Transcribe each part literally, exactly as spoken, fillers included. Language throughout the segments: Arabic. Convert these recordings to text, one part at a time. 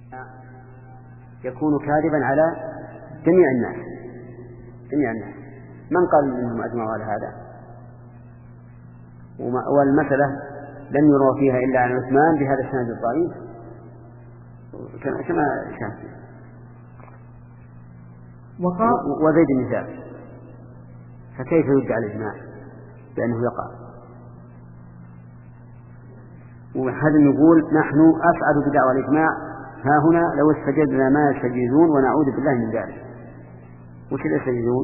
يكون كاذبا على جميع الناس جميع الناس من قال منهم أجمعوا على هذا؟ والمسألة لم يروى فيها إلا عن عثمان بهذا السند الضعيف كما شاهد وزيد بن ثابت، فكيف يدعى الإجماع بأنه يقع؟ وهذا يقول نحن أسعد بدعوى الإجماع ها هنا لو استجدنا ما يستجيزون ونعوذ بالله من ذلك. وش اللي يستجيزون؟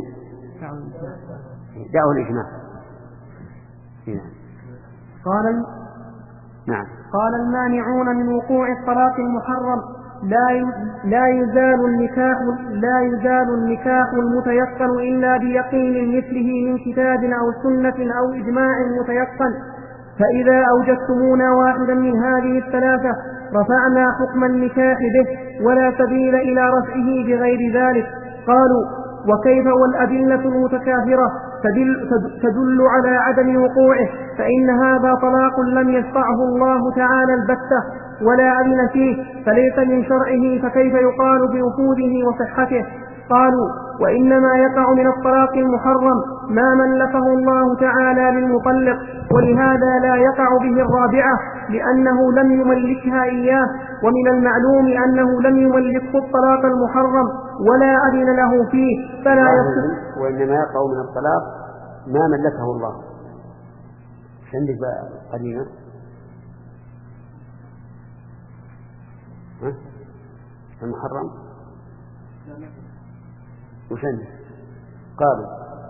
دعوى الإجماع. هنا. قال نعم. قال المانعون من وقوع الطلاق المحرم لا لا يزال النكاح لا يزال النكاح المتيقن إلا بيقين مثله من كتاب أو سنة أو إجماع متيقن، فإذا أوجدتمونا واحدا من هذه الثلاثة رفعنا حكم النكاح به ولا سبيل إلى رفعه بغير ذلك. قالوا وكيف والأدلة المتكاثرة تدل, تدل على عدم وقوعه، فإن هذا طلاق لم يشرعه الله تعالى البتة ولا أذن فيه فليس من شرعه، فكيف يقال بوفوده وصحته؟ قالوا وإنما يقع من الطلاق المحرم ما ملكه الله تعالى للمطلق، ولهذا لا يقع به الرابعة لأنه لم يملكها إياه، ومن المعلوم أنه لم يملكه الطلاق المحرم ولا أذن له فيه فلا يصح. وإنما يقع من الطلاق ما ملكه الله. عندك بقى قرينة المحرم وشن قالوا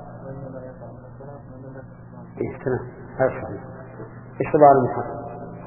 إيه تمام هذا صحيح. إيش طبعا المحرم؟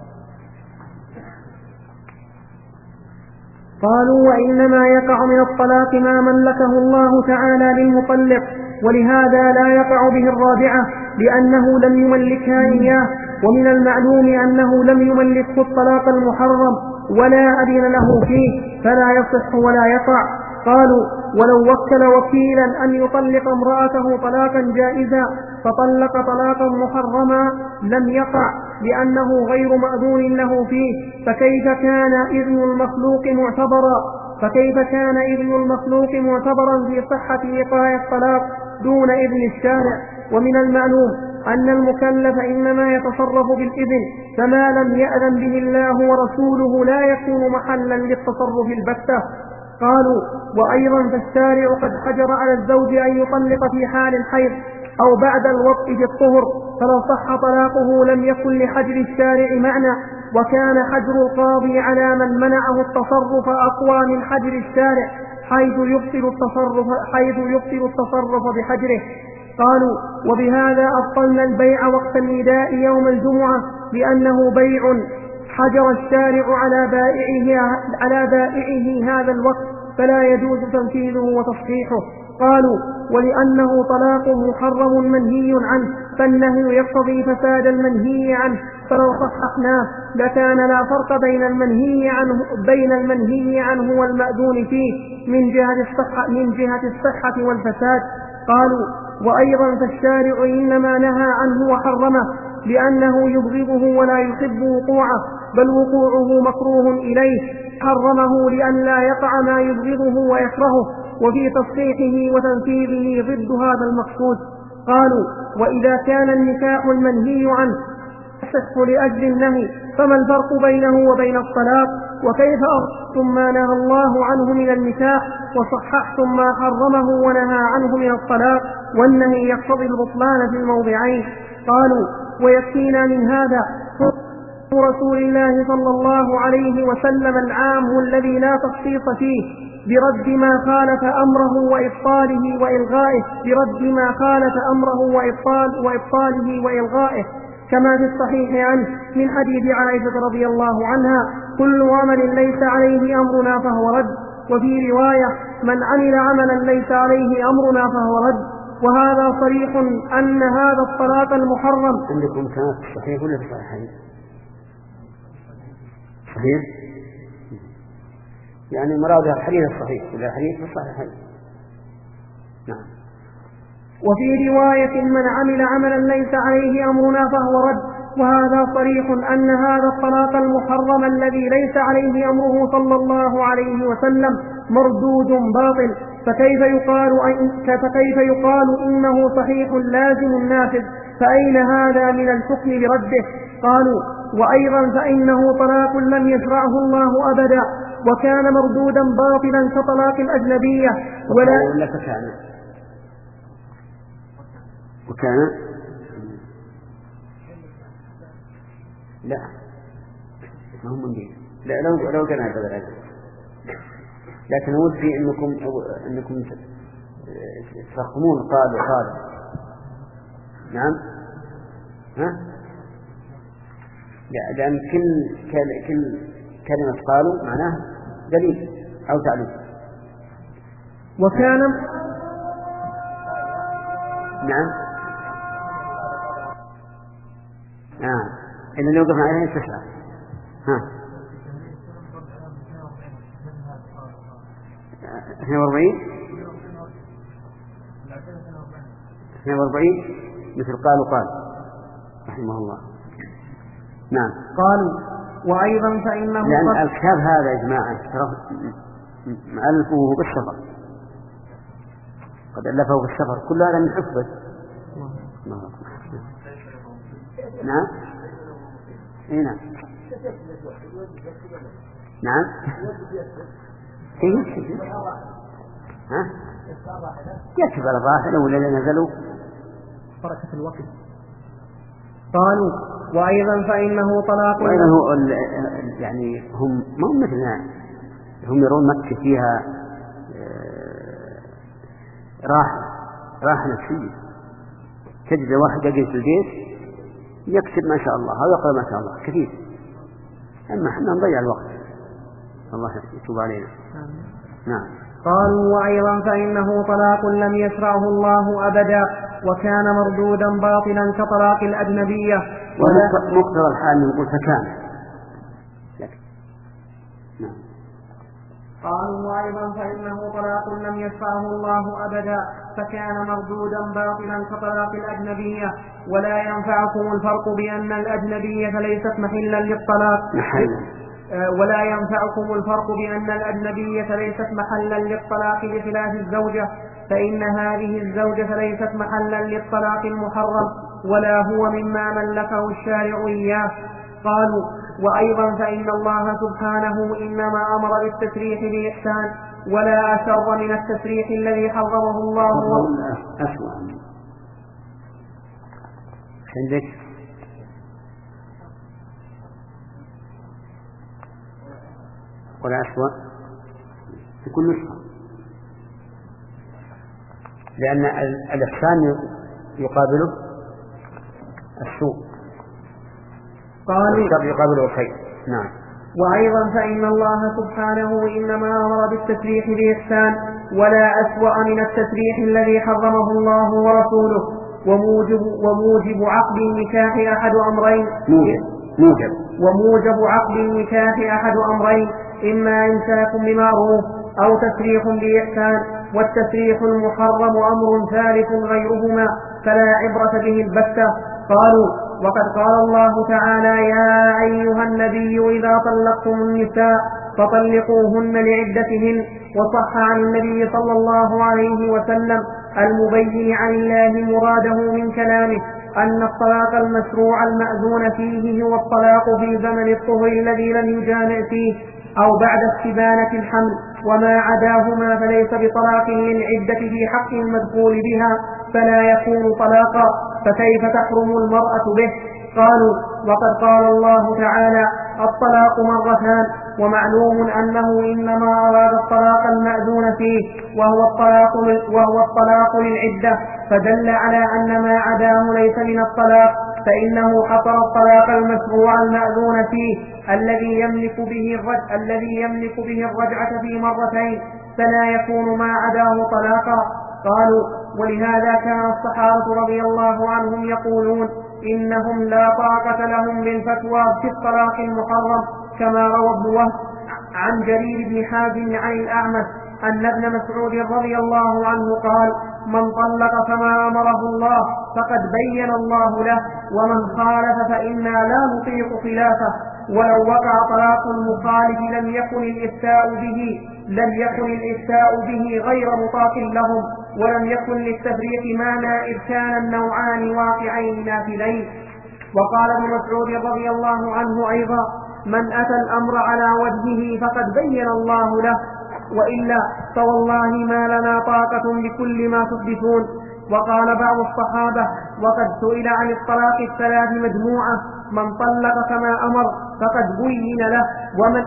قالوا وإنما يقع من الطلاق ما ملكه الله تعالى للمطلق، ولهذا لا يقع به الرابعة لأنه لم يملكها إياه، ومن المعلوم أنه لم يملكه الطلاق المحرم ولا أذن له فيه فلا يصح ولا يقع. قالوا ولو وكل وكيلا أن يطلق امرأته طلاقا جائزا فطلق طلاقا محرما لم يقع لأنه غير مأذون له فيه، فكيف كان إذن المخلوق معتبرا فكيف كان إذن المخلوق معتبرا في صحة إيقاع الطلاق دون إذن الشارع؟ ومن المعلوم أن المكلف إنما يتصرف بالإذن، فما لم يأذن به الله ورسوله لا يكون محلا للتصرف البتة. قالوا وأيضا فالشارع قد حجر على الزوج أن يطلق في حال الحيض أو بعد الوطء في الطهر، فلو صح طلاقه لم يكن لحجر الشارع معنى، وكان حجر القاضي على من منعه التصرف أقوى من حجر الشارع حيث يبطل التصرف, حيث يبطل التصرف بحجره. قالوا وبهذا أبطلنا البيع وقت النداء يوم الجمعة لأنه بيع حجر الشارع على بائعه, على بائعه هذا الوقت فلا يجوز تنفيذه وتصحيحه. قالوا ولأنه طلاق محرم منهي عنه فالنهي يقتضي فساد المنهي عنه، فلو صححناه لكان لا فرق بين المنهي عنه بين المنهي عنه والمأذون فيه من جهة الصحة من جهة الصحة والفساد. قالوا وأيضا فالشارع إنما نهى عنه وحرمه لأنه يبغضه ولا يحب وقوعه، بل وقوعه مكروه إليه، حرمه لأن لا يقع ما يبغضه ويكرهه، وفي تصحيحه وتنفيذه ضد هذا المقصود. قالوا وإذا كان النكاح المنهي عنه يصح لأجل النهي فما الفرق بينه وبين الطلاق؟ وكيف أغفرتم ما نهى الله عنه من النكاح وصححتم ما حرمه ونهى عنه من الطلاق، والنهي يقتضي البطلان في الموضعين. قالوا ويكفينا من هذا رسول الله صلى الله عليه وسلم العام الذي لا تخصيص فيه برد ما خالف أمره وإبطاله وإلغائه برد ما خالف أمره وإبطال وإبطاله وإلغائه، كما في الصحيح عنه من حديث عائشة رضي الله عنها كل عمل ليس عليه أمرنا فهو رد، وفي رواية من عمل عملا ليس عليه أمرنا فهو رد. وهذا صريح أن هذا الطلاق المحرم. عندكم كانت صحيح ولا صحيح؟ صحيح يعني مرادها الحديث الصحيح ولا حديث الصحيح. نعم. وفي رواية من عمل عملا ليس عليه أمرنا فهو رد، وهذا صريح أن هذا الطلاق المحرم الذي ليس عليه أمره صلى الله عليه وسلم مردود باطل، فكيف يقال, فكيف يقال إنه صحيح لازم نافذ؟ فأين هذا من الحكم برده؟ قالوا: وأيضا فإنه طلاق لم يشرعه الله أبدا، وكان مردودا باطلا كطلاق الأجنبية. ولا ولا فكان وكان لا ما هم منين لا لو لو كان هذا الأجل، لكن ودي انكم انكم تفهمون قال وقال. نعم ها لا، لأن كل كل كلمة قالوا معناه دليل أو تعليل. وكان نعم نعم إن اللي وقف عليه تسعة. ها اثنين واربعين اثنين واربعين مثل قالوا قال رحمه الله. نعم. قالوا: وأيضا فإنه لأن الكتاب هذا يا جماعة مؤلفه بالسفر، قد ألفه بالسفر، كل هذا من حفظه. نعم اي نعم نعم يكتب ها يكتب على ظاهره ولا نزلوا بركة الوقت. قالوا: وأيضا فإنه طلاق. وأيضا هو يعني هم ما هم مثلنا، هم يرون مكة فيها راحة راحة نفسية، تجد واحد يجلس في البيت يكتب ما شاء الله أو يقرأ ما شاء الله كثير، أما احنا نضيع الوقت، الله يتوب علينا. نعم. قالوا: وأيضا فإنه طلاق لم يشرعه الله أبدا، وكان مردودا باطلا كطلاق الأجنبية. ومقتضى الحال نقول فكان. نعم. قالوا: وأيضا فإنه طلاق لم يشرعه الله أبدا، فكان مردودا باطلا كطلاق الأجنبية. ولا ينفعكم الفرق بأن الأجنبية ليست محلا للطلاق. ولا ينفعكم الفرق بأن الأجنبية ليست محلا للطلاق بخلاف الزوجة، فإن هذه الزوجة ليست محلا للطلاق المحرم، ولا هو مما ملكه الشارع إياه. قالوا: وأيضا فإن الله سبحانه إنما أمر بالتسريح بإحسان، ولا أشر من التسريح الذي حرمه الله. أسوأ عندك ولا أسوأ في كل نسخة، لأن الإحسان يقابله السوء، قالوا يقابله الخير. نعم. وأيضا فإن الله سبحانه إنما أمر بالتسريح بإحسان، ولا أسوأ من التسريح الذي حرمه الله ورسوله. وموجب, وموجب عقد النكاح أحد أمرين موجب. موجب. وموجب عقد النكاح أحد أمرين، إما إمساك بمعروف أو تسريح بإحسان، والتسريح المحرم أمر ثالث غيرهما فلا عبرة به البتة. قالوا: وقد قال الله تعالى: يا أيها النبي إذا طلقتم النساء فطلقوهن لعدتهن. وصح عن النبي صلى الله عليه وسلم المبين عن الله مراده من كلامه أن الطلاق المشروع المأذون فيه هو الطلاق في زمن الطهر الذي لم يجامع فيه أو بعد استبانة الحمل، وما عداهما فليس بطلاق للعدة في حق المدخول بها، فلا يكون طلاقا، فكيف تحرم المرأة به؟ قالوا: وقد قال الله تعالى: الطلاق مرتان، ومعلوم أنه إنما أراد الطلاق المأذون فيه وهو الطلاق, وهو الطلاق للعدة، فدل على أن ما عداه ليس من الطلاق، فإنه حصر الطلاق المشروع المأذون فيه الذي يملك به الرجعة الذي يملك به الرجعة في مرتين، فلا يكون ما عداه طلاقا. قالوا: ولهذا كان الصحابة رضي الله عنهم يقولون إنهم لا طاقة لهم بالفتوى في الطلاق المحرم، كما روى ابن وهب عن جرير بن حازم عن الأعمش أن ابن مسعود رضي الله عنه قال: من طلق كما أمره الله فقد بين الله له، ومن خالف فإنا لا نطيق خلافه، ولو وقع طلاق المخالف لم يكن الإفتاء به لم يكن الإفتاء به غير مطاق لهم، ولم يكن للتفريق معنى إذ كان النوعان واقعين نافلين. وقال ابن مسعود رضي الله عنه أيضا: من أتى الأمر على وجهه فقد بين الله له، وإلا فوالله ما لنا طاقة بكل ما تحدثون. وقال بعض الصحابة: وقد سئل عن الطلاق الثلاث مجموعة: من طلق كما أمر فقد بين له، ومن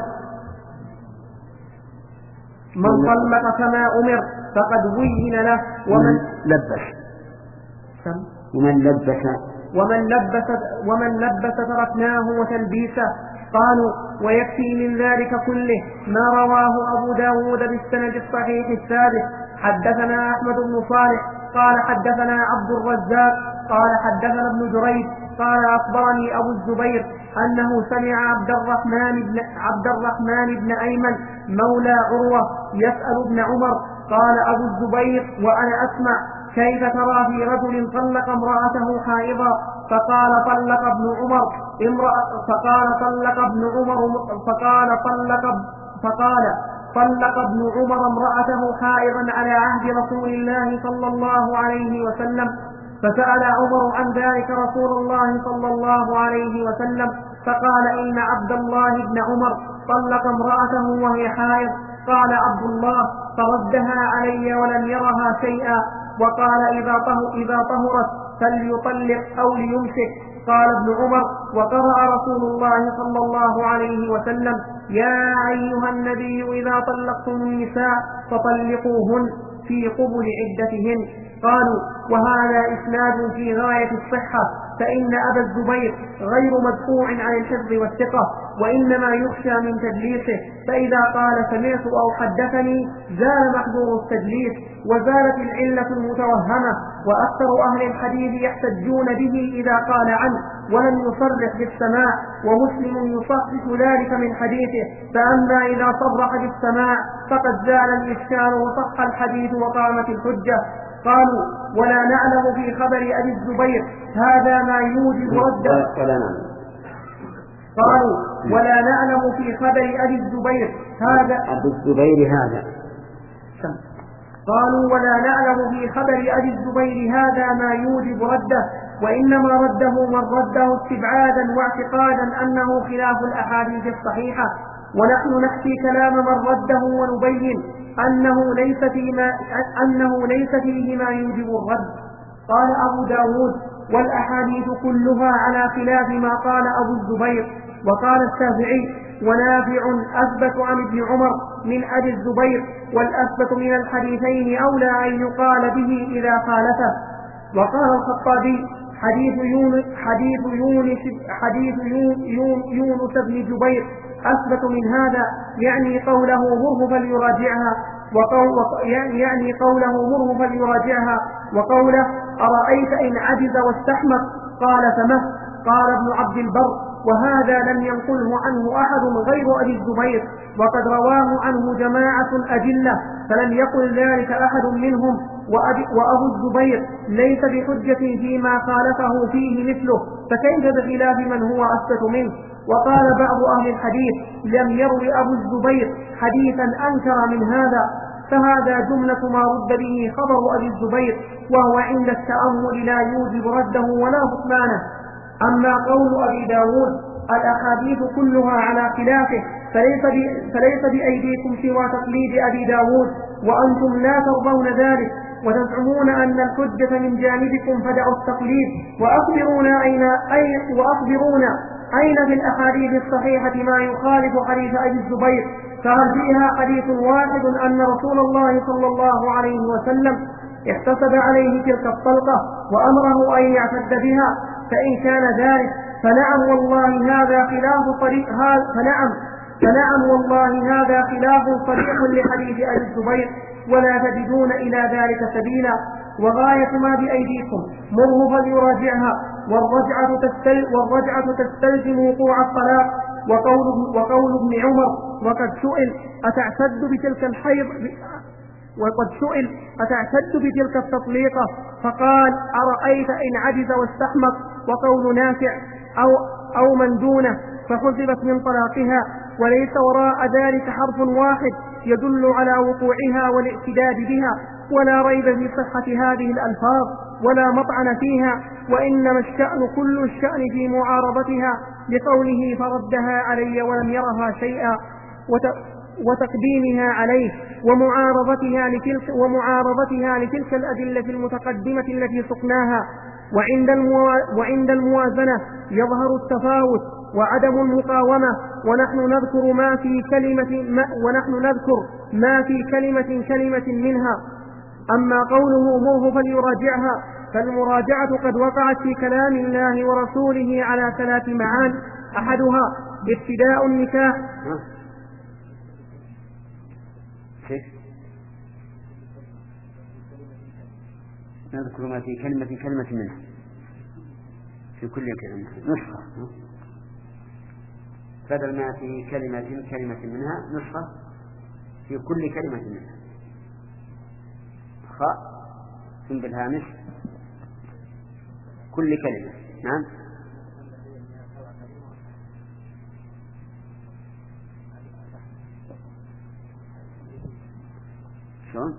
من طلق كما أمر فقد بين له، ومن لبس ومن لبس ومن لبس ومن لبس تركناه وتلبيسه. قالوا: ويكفي من ذلك كله ما رواه أبو داود بالسند الصحيح الثابت. حدثنا أحمد بن صالح قال حدثنا عبد الرزاق قال حدثنا ابن جريج قال أخبرني أبو الزبير أنه سمع عبد الرحمن بن, عبد الرحمن بن أيمن مولى عروة يسأل ابن عمر. قال أبو الزبير: وأنا أسمع: كيف ترى في رجل طلق امرأته حائضا؟ فقال: طلق ابن عمر امرأة فقال طلق ابن عمر فقال طلق فقال طلق ابن عمر امرأته حائضا على عهد رسول الله صلى الله عليه وسلم. فسأل عمر عن ذلك رسول الله صلى الله عليه وسلم فقال: إن عبد الله بن عمر طلق امرأته وهي حائض. قال عبد الله: فردها علي ولم يرها شيئا، وقال: إذا طهرت إذا طهرت فليطلق أو ليمسك. قال ابن عمر: وقرأ رسول الله صلى الله عليه وسلم: يا أيها النبي إذا طلقتم النساء فطلقوهن في قبل عدتهن. قالوا: وهذا إسناد في غاية الصحة، فإن أبا الزبير غير مدفوع عن الحفظ والثقة، وإنما يخشى من تدليسه، فإذا قال سمعت أو حدثني زال محظور التدليس وزالت العلة المتوهمة. وأكثر أهل الحديث يحتجون به إذا قال عنه ولم يصرح بالسماع، ومسلم يصحح ذلك من حديثه، فأما إذا صرح بالسماع فقد زال الإشكال وصح الحديث وقامت الحجة. قالوا: ولا نعلم في خبر أبي الزبير هذا ما يوجب رده قالوا ولا نعلم في خبر أبي الزبير هذا أبي الزبير هذا قالوا ولا نعلم في خبر أبي الزبير هذا ما يوجب رده، وإنما رده من رده استبعادا واعتقادا أنه خلاف الأحاديث الصحيحة، ونحن نحكي كلام من رده ونبين أنه ليس فيما أنه ليس فيه ما يوجب الرد. قال أبو داود: والأحاديث كلها على خلاف ما قال أبو الزبير. وقال الشافعي: ونافع أثبت عن ابن عمر من أبي الزبير، والأثبت من الحديثين أولى أن يقال به إذا خالفه. وقال الخطابي: حديث يونس حديث يونس حديث يونس بن جبير أثبت من هذا، يعني قوله مره فليراجعها وقول يعني قوله مره فليراجعها وقوله أرأيت إن عجز واستحمق قال فمه. قال ابن عبد البر: وهذا لم ينقله عنه أحد غير أبي الزبير، وقد رواه عنه جماعة أجلة فلم يقل ذلك أحد منهم، وأبو الزبير ليس بحجة فيما خالفه فيه مثله، فكيف بخلاف من هو أثبت منه؟ وقال بعض أهل الحديث: لم يروي أبو الزبير حديثا أنكر من هذا، فهذا جملة ما رد به خبر أبي الزبير، وهو عند التأمل لا يوجب رده ولا بطلانه. أما قول أبي داود: الأحاديث كلها على خلافه، فليس, فليس بأيديكم سوى تقليد أبي داود، وأنتم لا ترضون ذلك، وتزعمون أن الحجة من جانبكم فدعوا التقليد، وأخبرونا أين, أين, وأخبرونا أين في الأحاديث الصحيحة ما يخالف حديث أبي الزبير؟ فهل فيها حديث واحد أن رسول الله صلى الله عليه وسلم احتسب عليه تلك الطلقة وأمره أن يعتد بها؟ فإن كان ذلك فنعم والله هذا خلاف طريق فنعم فنعم والله هذا خلاف صريح لحديث أبي الزبير، ولا تجدون إلى ذلك سبيلا. وغاية ما بأيديكم مره فليراجعها، والرجعة, تستل والرجعة تستلزم وقوع الطلاق، وقول, وقول ابن عمر وقد سئل أتعتد بتلك الحيض وقد سئل أتعتد بتلك التطليقة فقال أرأيت إن عجز واستحمق. وقول نافع أو, أو من دونه فحسبت من طلاقها، وليس وراء ذلك حرف واحد يدل على وقوعها والاعتداد بها، ولا ريب في صحة هذه الألفاظ ولا مطعن فيها، وإنما الشأن كل الشأن في معارضتها لقوله فردها علي ولم يرها شيئا، وتقديمها عليه ومعارضتها لتلك, ومعارضتها لتلك الأدلة المتقدمة التي سقناها. وعند, الموا وعند الموازنة يظهر التفاوت وعدم المقاومة، ونحن نذكر ما في كلمة ما ونحن نذكر ما في كلمة كلمة منها. أما قوله مره فليراجعها فالمراجعة قد وقعت في كلام الله ورسوله على ثلاث معان، أحدها ابتداء النكاح. نذكر ما في كلمة كلمة منها في كل كلمة نسخة، بدل ما في كلمة كلمة منها نسخة في كل كلمة منها. خاء ثم بالهامش كل كلمة. نعم شلون؟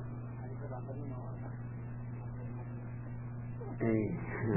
ايه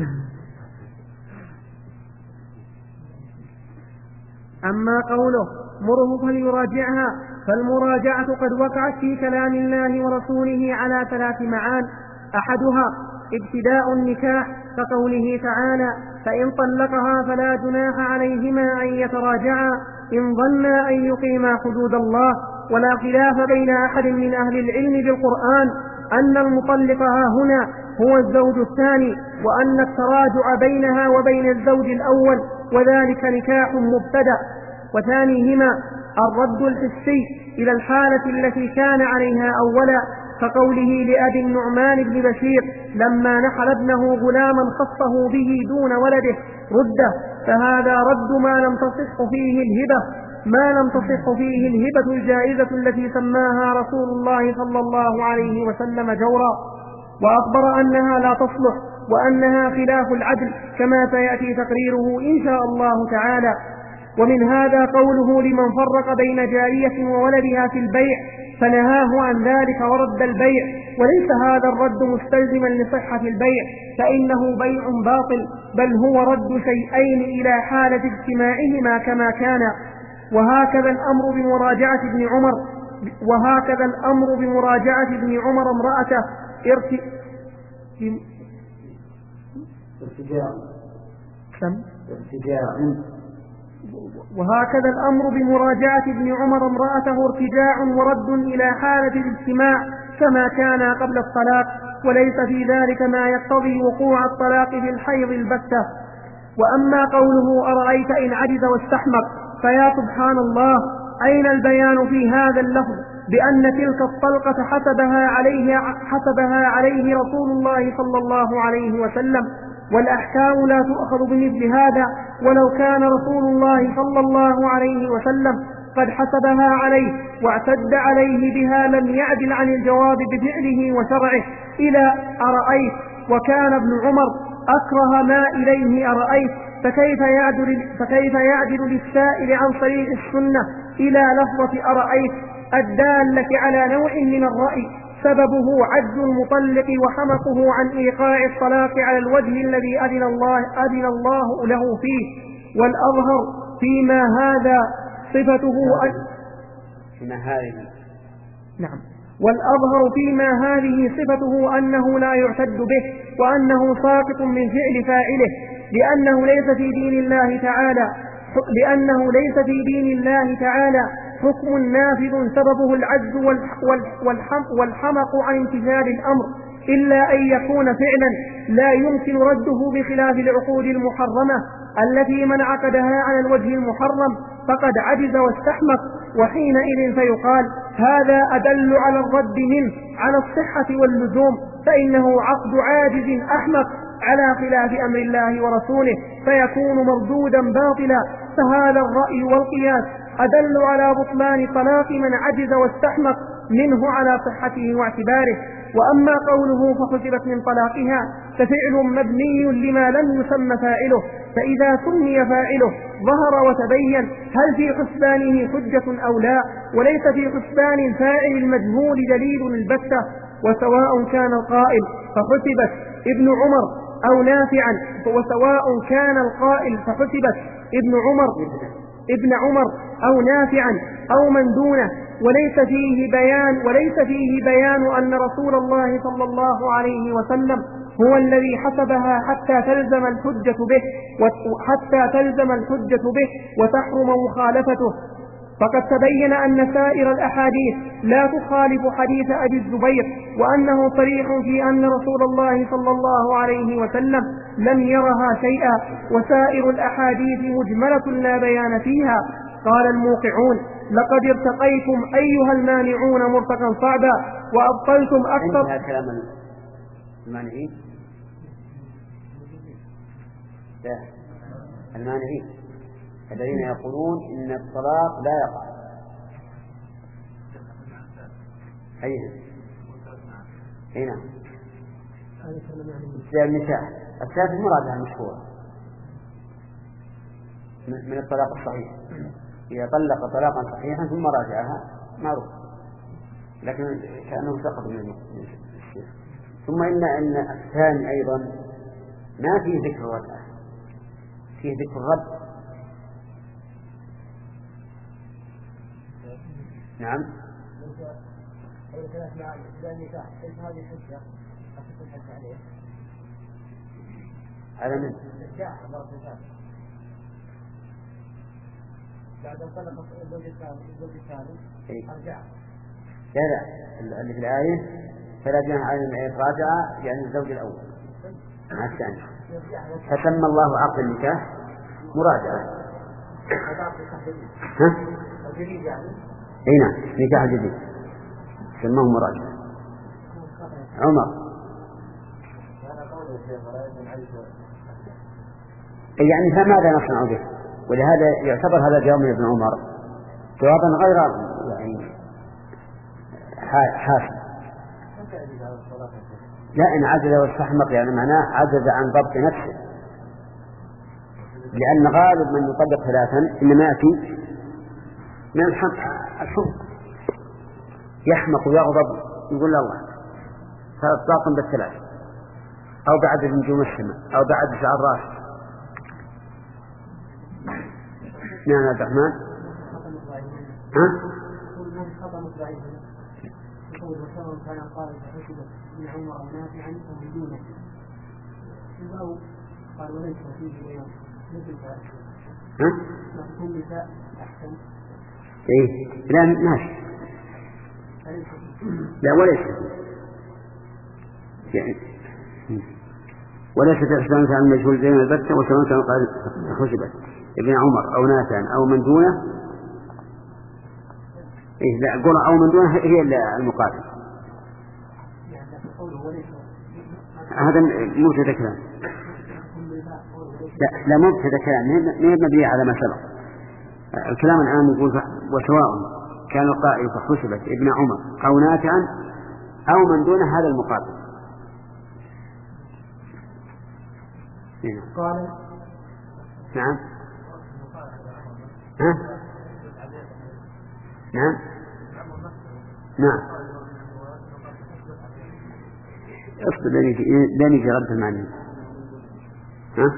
أما قوله مره فليراجعها فالمراجعة قد وقعت في كلام الله ورسوله على ثلاث معان، أحدها ابتداء النكاح كقوله تعالى فإن طلقها فلا جناح عليهما أن يتراجعا إن ظنا أن يقيما حدود الله. ولا خلاف بين أحد من أهل العلم بالقرآن أن المطلق ها هنا هو الزوج الثاني، وأن التراجع بينها وبين الزوج الأول وذلك نكاح مبتدأ. وثانيهما الرد الحسي إلى الحالة التي كان عليها أولا، كقوله لأبي النعمان بن بشير لما نحل ابنه غلاما خصه به دون ولده رده، فهذا رد ما لم تصح فيه الهبة ما لم تصح فيه الهبة الجائزة التي سماها رسول الله صلى الله عليه وسلم جورا، وأخبر أنها لا تصلح وأنها خلاف العدل كما سيأتي تقريره إن شاء الله تعالى. ومن هذا قوله لمن فرق بين جارية وولدها في البيع فنهاه عن ذلك ورد البيع، وليس هذا الرد مستلزما لصحة البيع فإنه بيع باطل، بل هو رد شيئين إلى حالة اجتماعهما كما كان. وهكذا الأمر بمراجعة ابن عمر وهكذا الأمر بمراجعة ابن عمر امرأته ارت... ارتجاع ارتجاع وهكذا الأمر بمراجعة ابن عمر امرأته ارتجاع ورد إلى حالة الاجتماع كما كان قبل الطلاق، وليس في ذلك ما يقتضي وقوع الطلاق في الحيض البتة. وأما قوله أرأيت إن عجز واستحمق فيا سبحان الله أين البيان في هذا اللفظ بأن تلك الطلقة حسبها عليه, حسبها عليه رسول الله صلى الله عليه وسلم، والأحكام لا تؤخذ بمثل هذا، ولو كان رسول الله صلى الله عليه وسلم قد حسبها عليه واعتد عليه بها لم يعدل عن الجواب بفعله وشرعه إلى أرأيت، وكان ابن عمر أكره ما إليه أرأيت، فكيف يعدل, فكيف يعدل للسائل عن صريح السنة إلى لفظة أرأيت الدالة على نوع من الرأي سببه عجز المطلق وحمقه عن إيقاع الطلاق على الوجه الذي أذن الله, أذن الله له فيه. والأظهر فيما هذا صفته فيما هذه نعم والأظهر فيما هذه صفته أنه لا يعتد به وأنه ساقط من فعل فاعله، لأنه ليس في دين الله تعالى لأنه ليس في دين الله تعالى حكم نافذ سببه العجز والحمق عن امتثال الأمر، إلا أن يكون فعلا لا يمكن رده بخلاف العقود المحرمة التي من عقدها على الوجه المحرم فقد عجز واستحمق، وحينئذ فيقال هذا أدل على الرد منه على الصحة واللزوم، فإنه عقد عاجز أحمق على خلاف أمر الله ورسوله فيكون مردودا باطلا. فهذا الرأي والقياس أدل على بطلان طلاق من عجز واستحمق منه على صحته واعتباره. وأما قوله فحسبت من طلاقها ففعل مبني لما لم يسمى فاعله، فإذا سمي فاعله ظهر وتبين هل في حسبانه حجة أو لا، وليس في حسبان الفاعل المجهول دليل البتة. وسواء كان القائل فحسبت ابن عمر أو نافعا، وسواء كان القائل فحسبت ابن عمر ابن عمر أو نافعا أو من دونه، وليس فيه بيان وليس فيه بيان أن رسول الله صلى الله عليه وسلم هو الذي حسبها حتى تلزم الحجة به وحتى تلزم الحجة به وتحرم مخالفته. فقد تبين أن سائر الأحاديث لا تخالف حديث أبي الزبير، وأنه صريح في أن رسول الله صلى الله عليه وسلم لم يرها شيئا، وسائر الأحاديث مجملة لا بيان فيها. قال الموقعون لقد ارتقيتم أيها المانعون مرتقا صعبا وأبطلتم أكثر. عندها كلام المانعين لا المانعين الذين يقولون إن الطلاق لا يقع. أيها أي نعم زي النساء الثالث المراد المشهورة من الطلاق الصحيح، إذا طلق طلاقا صحيحا ثم راجعها معروف، لكن كأنه سقط من الشيخ. ثم إن أن الثاني أيضا ما فيه ذكر الرجعة، فيه ذكر الرد. نعم على من بعد أن طلق الزوج الثاني أرجع. لا لا اللي في الآية فلا جناح على من راجع يعني الزوج الأول مع الثاني، فسمى الله عقد النكاح مراجعة. ها؟ أي نعم نكاح جديد سماه مراجعة. عمر يعني فماذا نصنع به؟ ولهذا يعتبر هذا الجواب من ابن عمر جوابا غير يعني حاسم. لا إن عجز واستحمق يعني معناه عجز عن ضبط نفسه، لأن غالب من يطلق ثلاثا إنما يأتي من الحمق، يحمق ويغضب يقول الله فأطلاق بالثلاث أو بعد نجوم السماء أو بعد شعر راس. نعم عبد الرحمن ها؟ كان قال فحسب ابن عمر نافعا ومن دونه قال وليس فيه بيان مثل ها؟ نقول نساء أحسن. إيه لا ماشي لا وليس يعني وليس تحسن عن المجهول زين البتة، وسواء كان قال حسبت ابن عمر أو نافعا أو من دونه. إيه لا قول أو من دونه هي المقابل، هذا مبتدأ كلام. لا لا مبتدأ كلام ما مبني على ما سبق. الكلام الآن يقول وسواء كان القائل فحسبت ابن عمر أو نافعا أو من دونه، هذا المقابل. قال نعم ها نعم نعم اصبر لاني جربت المعنى. ها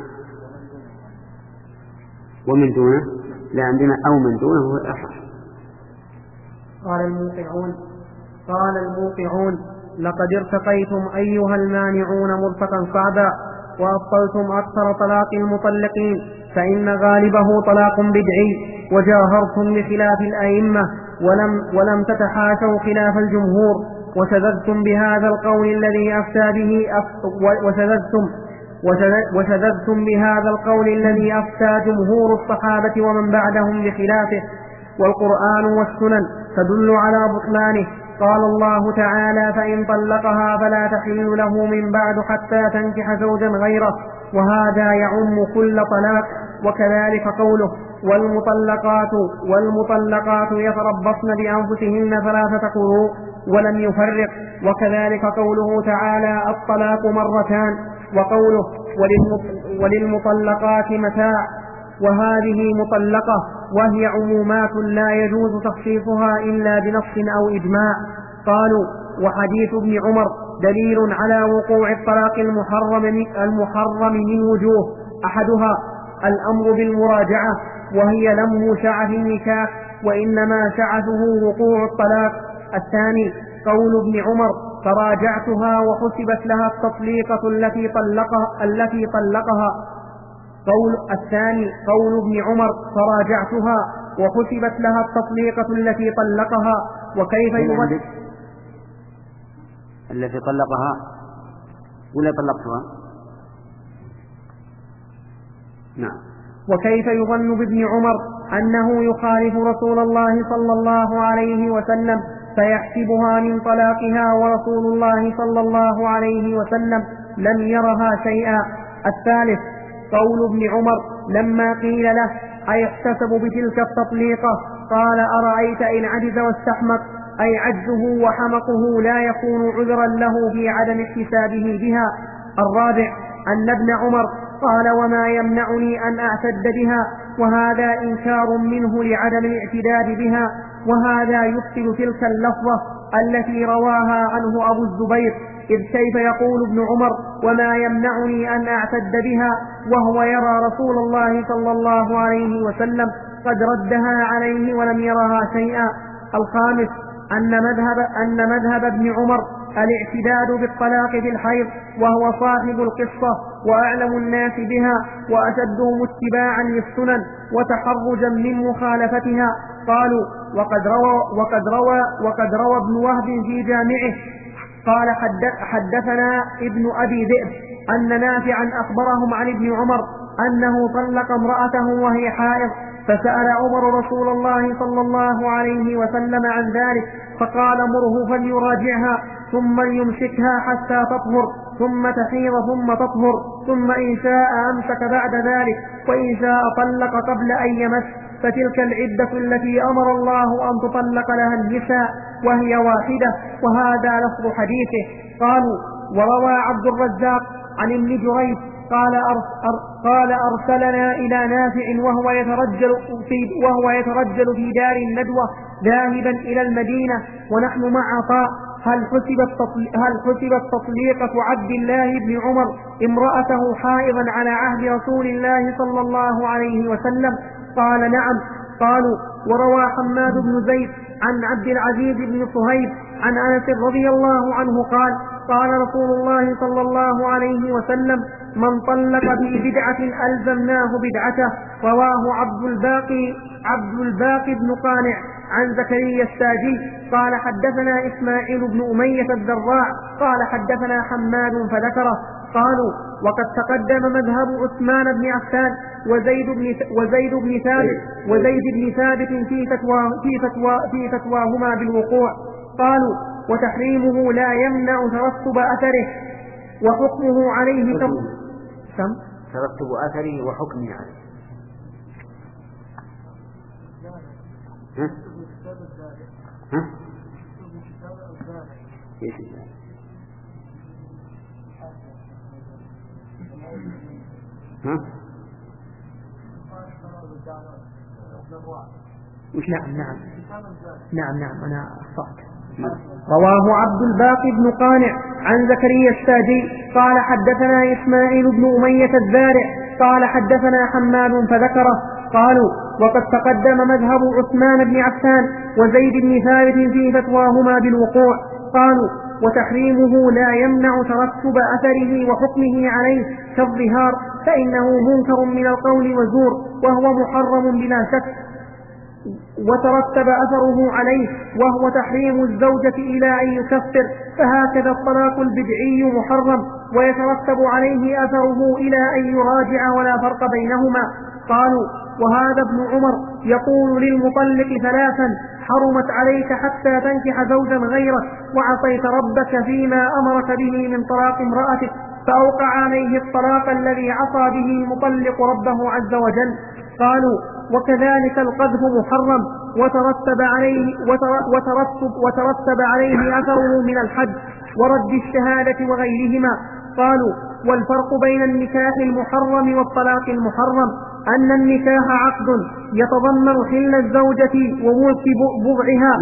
ومن دونه لا عندنا أو من دونه هو الأصح. قال الموقعون قال الموقعون لقد ارتقيتم أيها المانعون مرتقا صعبا وأبطلتم أكثر طلاق المطلقين، فإن غالبه طلاق بدعي، وجاهرتم بخلاف الأئمة ولم, ولم تتحاشوا خلاف الجمهور، وشذذتم بهذا القول الذي أفتى به وشذذتم وشذذتم بهذا القول الذي أفتى جمهور الصحابة ومن بعدهم بخلافه، والقرآن والسنن تدل على بطلانه. قال الله تعالى فإن طلقها فلا تحل له من بعد حتى تنكح زوجا غيره، وهذا يعم كل طلاق وكذلك قوله والمطلقات والمطلقات يتربصن بأنفسهن ثلاثة قروء ولم يفرق. وكذلك قوله تعالى الطلاق مرتان، وقوله وللمطلقات متاع، وهذه مطلقة، وهي عمومات لا يجوز تخصيصها إلا بنص أو إجماع. قالوا وحديث ابن عمر دليل على وقوع الطلاق المحرم المحرم من وجوه: أحدها الأمر بالمراجعة، وهي لم شعث النكاح، وإنما شعثه وقوع الطلاق. الثاني قول ابن عمر فراجعتها وحسبت لها التطليقة التي طلقها التي طلقها قول الثاني قول ابن عمر فراجعتها وحسبت لها التطليقة التي طلقها. وكيف يمد التي طلقها ولا طلقتها؟ نعم. وكيف يظن بابن عمر أنه يخالف رسول الله صلى الله عليه وسلم فيحسبها من طلاقها، ورسول الله صلى الله عليه وسلم لم يرها شيئا. الثالث قول ابن عمر لما قيل له أيحتسب بتلك التطليقة قال أرأيت إن عجز واستحمق، أي عجزه وحمقه لا يكون عذرا له في عدم احتسابه بها. الرابع أن ابن عمر قال وما يمنعني أن أعتد بها، وهذا إنكار منه لعدم الاعتداد بها، وهذا يبطل تلك اللفظة التي رواها عنه أبو الزبير، إذ كيف يقول ابن عمر وما يمنعني أن أعتد بها وهو يرى رسول الله صلى الله عليه وسلم قد ردها عليه ولم يرها شيئا. الخامس أن مذهب, أن مذهب ابن عمر الاعتداد بالطلاق في الحيض، وهو صاحب القصة وأعلم الناس بها وأشدهم اتباعا للسنن وتحرجا من مخالفتها. قالوا وقد روى, وقد روى, وقد روى ابن وهب في جامعه قال حدثنا ابن أبي ذئب أن نافعا أخبرهم عن ابن عمر أنه طلق امرأته وهي حائض، فسأل عمر رسول الله صلى الله عليه وسلم عن ذلك، فقال مره فليراجعها ثم يمسكها حتى تطهر ثم تحيض ثم تطهر، ثم إن شاء أمسك بعد ذلك، وإن شاء طلق قبل أن يمس، فتلك العدة التي أمر الله أن تطلق لها النساء وهي واحدة. وهذا لفظ حديثه. قالوا وروى عبد الرزاق عن ابن جريج قال, أرس قال أرسلنا إلى نافع وهو يترجل في, وهو يترجل في دار الندوة ذاهبا إلى المدينة ونحن مع عطاء، هل حسبت هل حسبت تطليقة عبد الله بن عمر امرأته حائضا على عهد رسول الله صلى الله عليه وسلم؟ قال نعم. قالوا وروى حماد بن زيد عن عبد العزيز بن صهيب عن أنس رضي الله عنه قال قال رسول الله صلى الله عليه وسلم من طلق في بدعة ألزمناه بدعته. رواه عبد الباقي عبد الباقي بن قانع عن زكريا الساجي قال حدثنا إسماعيل بن أمية الذراع قال حدثنا حماد فذكره. قالوا وقد تقدم مذهب عثمان بن عفان وزيد بن وزيد بن ثابت وزيد بن ثابت في فتوى في فتوى في فتواهما بالوقوع. قالوا وتحريمه لا يمنع ترتب أثره وحكمه عليه كم ترتب أثره وحكمه عليه. ها؟ ها؟ ها؟ نعم نعم نعم نعم أنا أخطأت. رواه عبد الباقي بن قانع عن زكريا الساجي قال حدثنا إسماعيل بن أمية الذارع قال حدثنا حماد فذكره. قالوا وقد تقدم مذهب عثمان بن عفان وزيد بن ثابت في فتواهما بالوقوع. قالوا وتحريمه لا يمنع ترتب أثره وحكمه عليه كالظهار، فإنه منكر من القول وزور وهو محرم بلا شك، وترتب أثره عليه وهو تحريم الزوجة إلى أن يكفر، فهكذا الطلاق البدعي محرم ويترتب عليه أثره إلى أن يراجع ولا فرق بينهما. قالوا وهذا ابن عمر يقول للمطلق ثلاثا حرمت عليك حتى تنكح زوجا غيرك وعصيت ربك فيما أمرك به من طلاق امرأتك، فأوقع عليه الطلاق الذي عصى به المطلق ربه عز وجل. قالوا وكذلك القذف محرم وترتب عليه, وترتب, وترتب عليه أثره من الحد ورد الشهادة وغيرهما. قالوا والفرق بين النكاح المحرم والطلاق المحرم أن النكاح عقد يتضمن حل الزوجة وملك بضعها،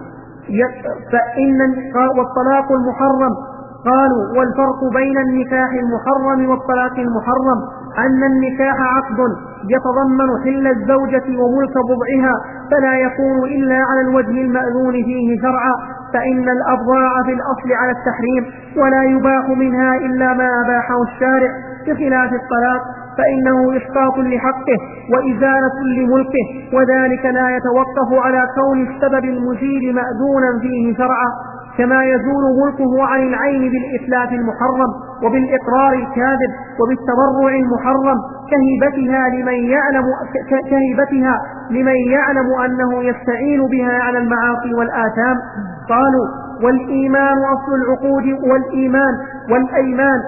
فإن والطلاق المحرم. قالوا والفرق بين النكاح المحرم والطلاق المحرم أن النكاح عقد يتضمن حل الزوجة وملك بضعها، فلا يكون إلا على الوجه المأذون فيه شرعا، فإن الأبضاع في الأصل على التحريم ولا يباح منها إلا ما أباحه الشارع، بخلاف الطلاق فإنه إسقاط لحقه وإزالة لملكه، وذلك لا يتوقف على كون السبب المزيل مأذونا فيه شرعا، كما يزول ملكه عن العين بالإتلاف المحرم وبالإقرار الكاذب وبالتبرع المحرم كهبتها لمن يعلم, كهبتها لمن يعلم أنه يستعين بها على المعاصي والآثام. قالوا والإيمان أصل العقود والإيمان والأيمان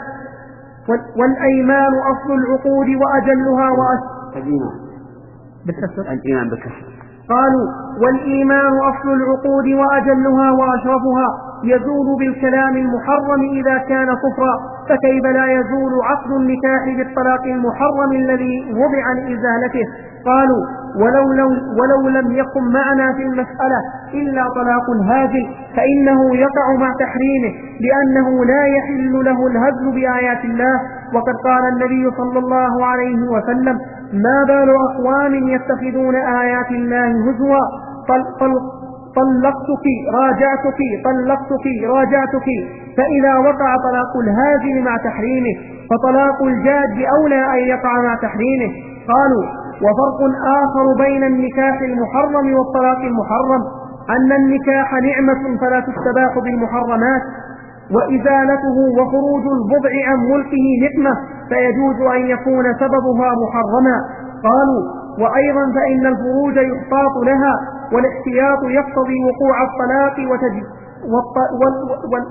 والأيمان أصل العقود وأجلها وأشرفها. الإيمان بالكسر. قالوا والإيمان أصل العقود وأجلها وأشرفها يزول بالكلام المحرم إذا كان كفرا، فكيف لا يزول عقد النكاح بالطلاق المحرم الذي وضع لإزالته؟ قالوا ولو, لو ولو لم يكن معنا في المسألة إلا طلاق هازل فإنه يقع مع تحريمه، لأنه لا يحل له الهزل بآيات الله، وقد قال النبي صلى الله عليه وسلم ما بال أقوام يتخذون آيات الله هزوا طل طل طلقتك راجعتك طلقتك راجعتك. فإذا وقع طلاق الهازل مع تحريمه فطلاق الجاد أولى أن يقع مع تحريمه. قالوا وفرق آخر بين النكاح المحرم والطلاق المحرم أن النكاح نعمة فلا تستباح بالمحرمات، وإزالته وخروج البضع عن ملكه نعمة فيجوز أن يكون سببها محرما. قالوا وأيضا فإن الفروج يحتاط لها والاحتياط يقتضي وقوع الطلاق وتج... والط... وال... وال...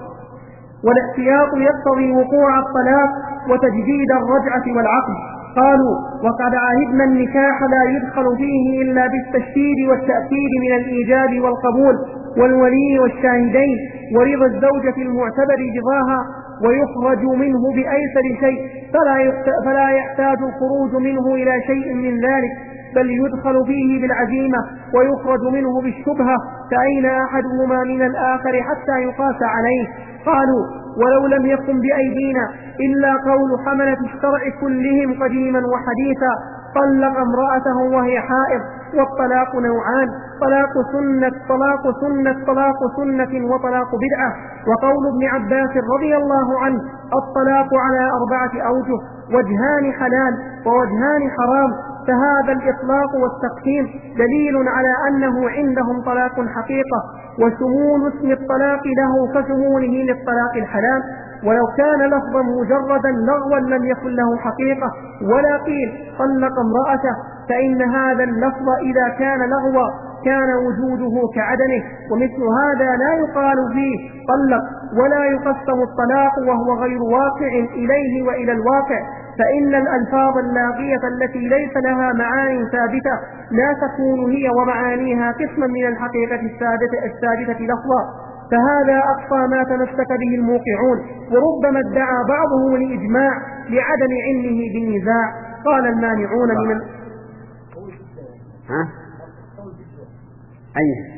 والاحتياط يقتضي وقوع الطلاق وتجديد الرجعة والعقد. قالوا وقد عهدنا النكاح لا يدخل فيه إلا بالتشديد والتأكيد من الإيجاب والقبول والولي والشاهدين ورضا الزوجة المعتبر رضاها، ويخرج منه بأيسر شيء فلا, فلا يحتاج الخروج منه إلى شيء من ذلك، بل يدخل فيه بالعزيمة ويخرج منه بالشبهة، فأين أحدهما من الآخر حتى يقاس عليه. قالوا ولو لم يكن بأيدينا إلا قول حملة الشرع كلهم قديما وحديثا طلق امرأته وهي حائض. والطلاق نوعان: طلاق سنة طلاق سنة طلاق سنة وطلاق بدعة. وقول ابن عباس رضي الله عنه الطلاق على أربعة أوجه: وجهان حلال ووجهان حرام. فهذا الإطلاق والتقسيم دليل على أنه عندهم طلاق حقيقة، وشمول اسم الطلاق له كشموله للطلاق الحلال، ولو كان لفظا مجردا لغوا لم يكن له حقيقة. ولا قيل طلق امرأته، فإن هذا اللفظ إذا كان لغوا كان وجوده كعدمه، ومثل هذا لا يقال فيه طلق، ولا يقسم الطلاق وهو غير واقع إليه وإلى الواقع، فإن الألفاظ اللاغية التي ليس لها معاني ثابتة لا تكون هي ومعانيها قسما من الحقيقة الثابتة لفظا. فهذا أقصى ما تمسك به الموقعون، وربما ادعى بعضهم الإجماع لعدم علمه بالنزاع. قال المانعون من ال... ها؟ أيه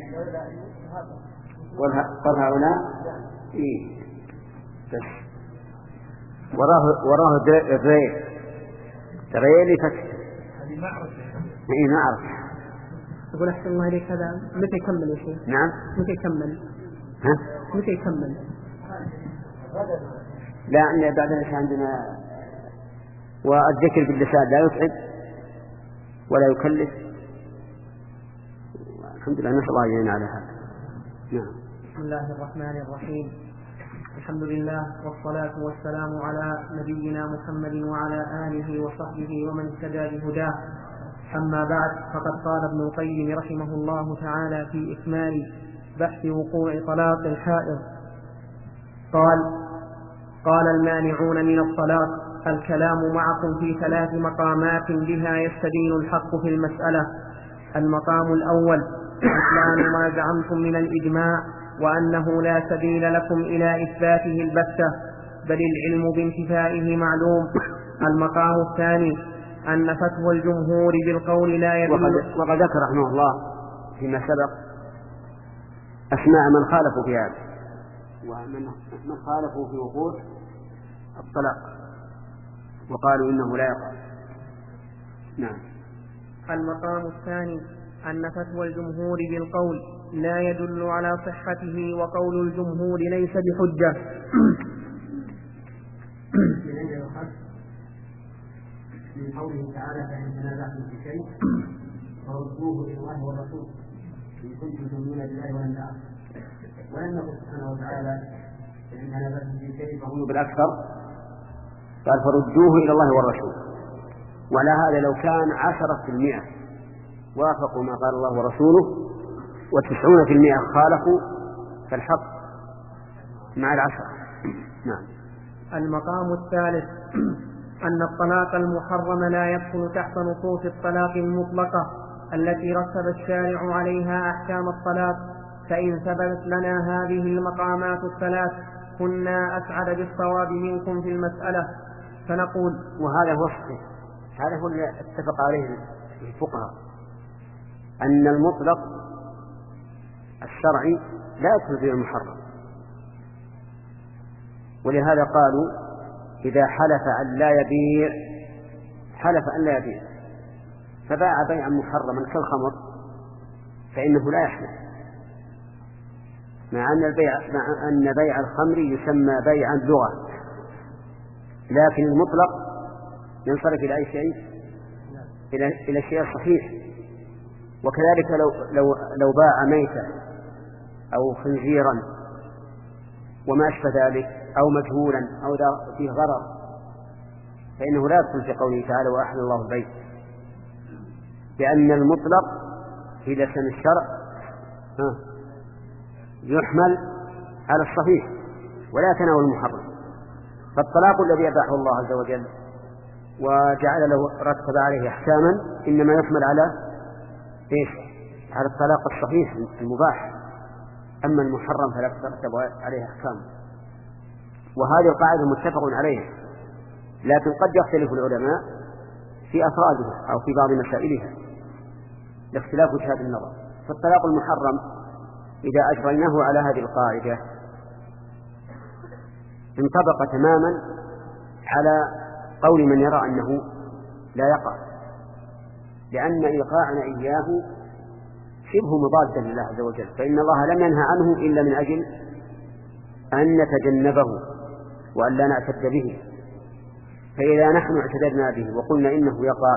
قال هؤلاء إيه بس وراه وراه الريل الريل فتح هذه ما أعرف إيه ما أعرف. يقول أحسن الله إليك هذا متى يكمل يا شيخ؟ نعم متى يكمل؟ ها؟ متى يكمل؟ لا عندنا بعد العشاء عندنا، والذكر باللسان لا يتعب ولا يكلف. الحمد لله، نسأل الله يعين على هذا. نعم. بسم الله الرحمن الرحيم. الحمد لله والصلاة والسلام على نبينا محمد وعلى آله وصحبه ومن اهتدى بهداه. أما بعد، فقد قال ابن القيم رحمه الله تعالى في إكمال بحث وقوع طلاق الحائض قال: قال المانعون من الصلاة: الكلام معكم في ثلاث مقامات بها يستبين الحق في المسألة. المقام الأول بطلان ما زعمتم من الإجماع، وأنه لا سبيل لكم إلى إثباته البتة، بل العلم بانتفائه معلوم. المقام الثاني أن فتوى الجمهور بالقول لا يدل. وقد, وقد ذكر رحمه الله فيما سبق أسماء من خالفوا في هذا، ومن من خالفوا في وقوع الطلاق وقالوا إنه لا يقع. نعم. المقام الثاني أن فتوى الجمهور بالقول لا يدل على صحته، وقول الجمهور ليس بحجة. من قوله تعالى: فإن تنازعتم في شيء فردوه إلى الله والرسول إن كنتم تؤمنون بالله واليوم الآخر. ولم يقل سبحانه وتعالى: فإن تنازعتم في شيء فهم بالأكثر، قال: فردوه إلى الله والرسول. وعلى هذا لو كان عشرة في المئة وافقوا ما قال الله ورسوله وتسعون في المئة خالفوا، فالحق مع العشرة. نعم. المقام الثالث أن الطلاق المحرم لا يدخل تحت نصوص الطلاق المطلقة التي رتب الشارع عليها أحكام الطلاق، فإن ثبتت لنا هذه المقامات الثلاث كنا أسعد بالصواب منكم في المسألة. فنقول: وهذا هو الصحيح، هذا هو الذي اتفق عليه الفقهاء، أن المطلق الشرعي لا يدخل فيه المحرم. ولهذا قالوا: إذا حلف أن لا يبيع حلف أن لا يبيع فباع بيعا محرما كالخمر فإنه لا يحلف، مع أن البيع مع أن بيع الخمر يسمى بيعا لغة، لكن المطلق ينصرف إلى أي شيء، إلى إلى الشيء الصحيح. وكذلك لو لو لو باع ميتا أو خنزيرا وما أشبه ذلك أو مجهولا أو فيه غرر فإنه لا يدخل في قوله تعالى: وأحل الله البيع، لأن المطلق في لسان الشرع يحمل على الصحيح ولا يتناول المحرم. فالطلاق الذي يباحه الله عز وجل وجعل له رتب عليه أحكاما إنما يحمل على إيش؟ على الطلاق الصحيح المباح، أما المحرم فلا ترتب عليه أحكام. وهذه القاعدة متفق عليها، لكن قد يختلف العلماء في أفرادها أو في بعض مسائلها لاختلاف وجهات النظر. فالطلاق المحرم إذا أجريناه على هذه القاعدة انطبق تماما على قول من يرى أنه لا يقع، لأن إيقاعنا إياه شبه مضادا لله عز وجل، فإن الله لم ينهى عنه إلا من أجل أن نتجنبه وأن لا نعتد به. فإذا نحن اعتددنا به وقلنا إنه يقع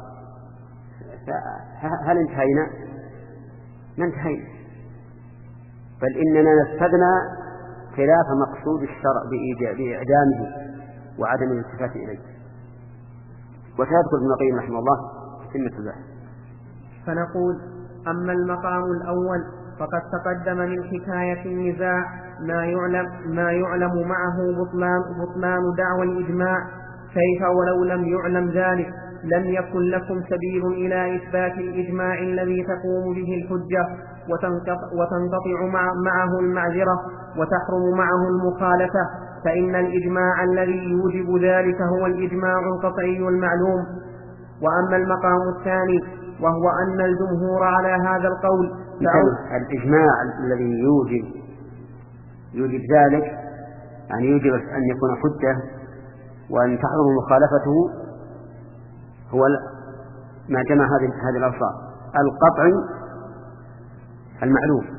هل انتهينا؟ ما انتهينا، بل إننا نفذنا خلاف مقصود الشرع بإعدامه وعدم الالتفات إليه. وسيذكر ابن القيم رحمه الله سنة البحث. فنقول: أما المقام الأول فقد تقدم من حكاية النزاع ما يعلم, ما يعلم معه بطلان, بطلان دعوى الإجماع، كيف ولو لم يعلم ذلك لم يكن لكم سبيل إلى إثبات الإجماع الذي تقوم به الحجة وتنقطع مع معه المعذرة وتحرم معه المخالفة، فإن الإجماع الذي يوجب ذلك هو الإجماع القطعي المعلوم. وأما المقام الثاني وهو أن الجمهور على هذا القول الإجماع الذي يوجب يوجب ذلك يعني يوجب أن يكون حجة وأن تحرم مخالفته هو ما جمع هذه هذه الألفاظ: القطعي المعلوم.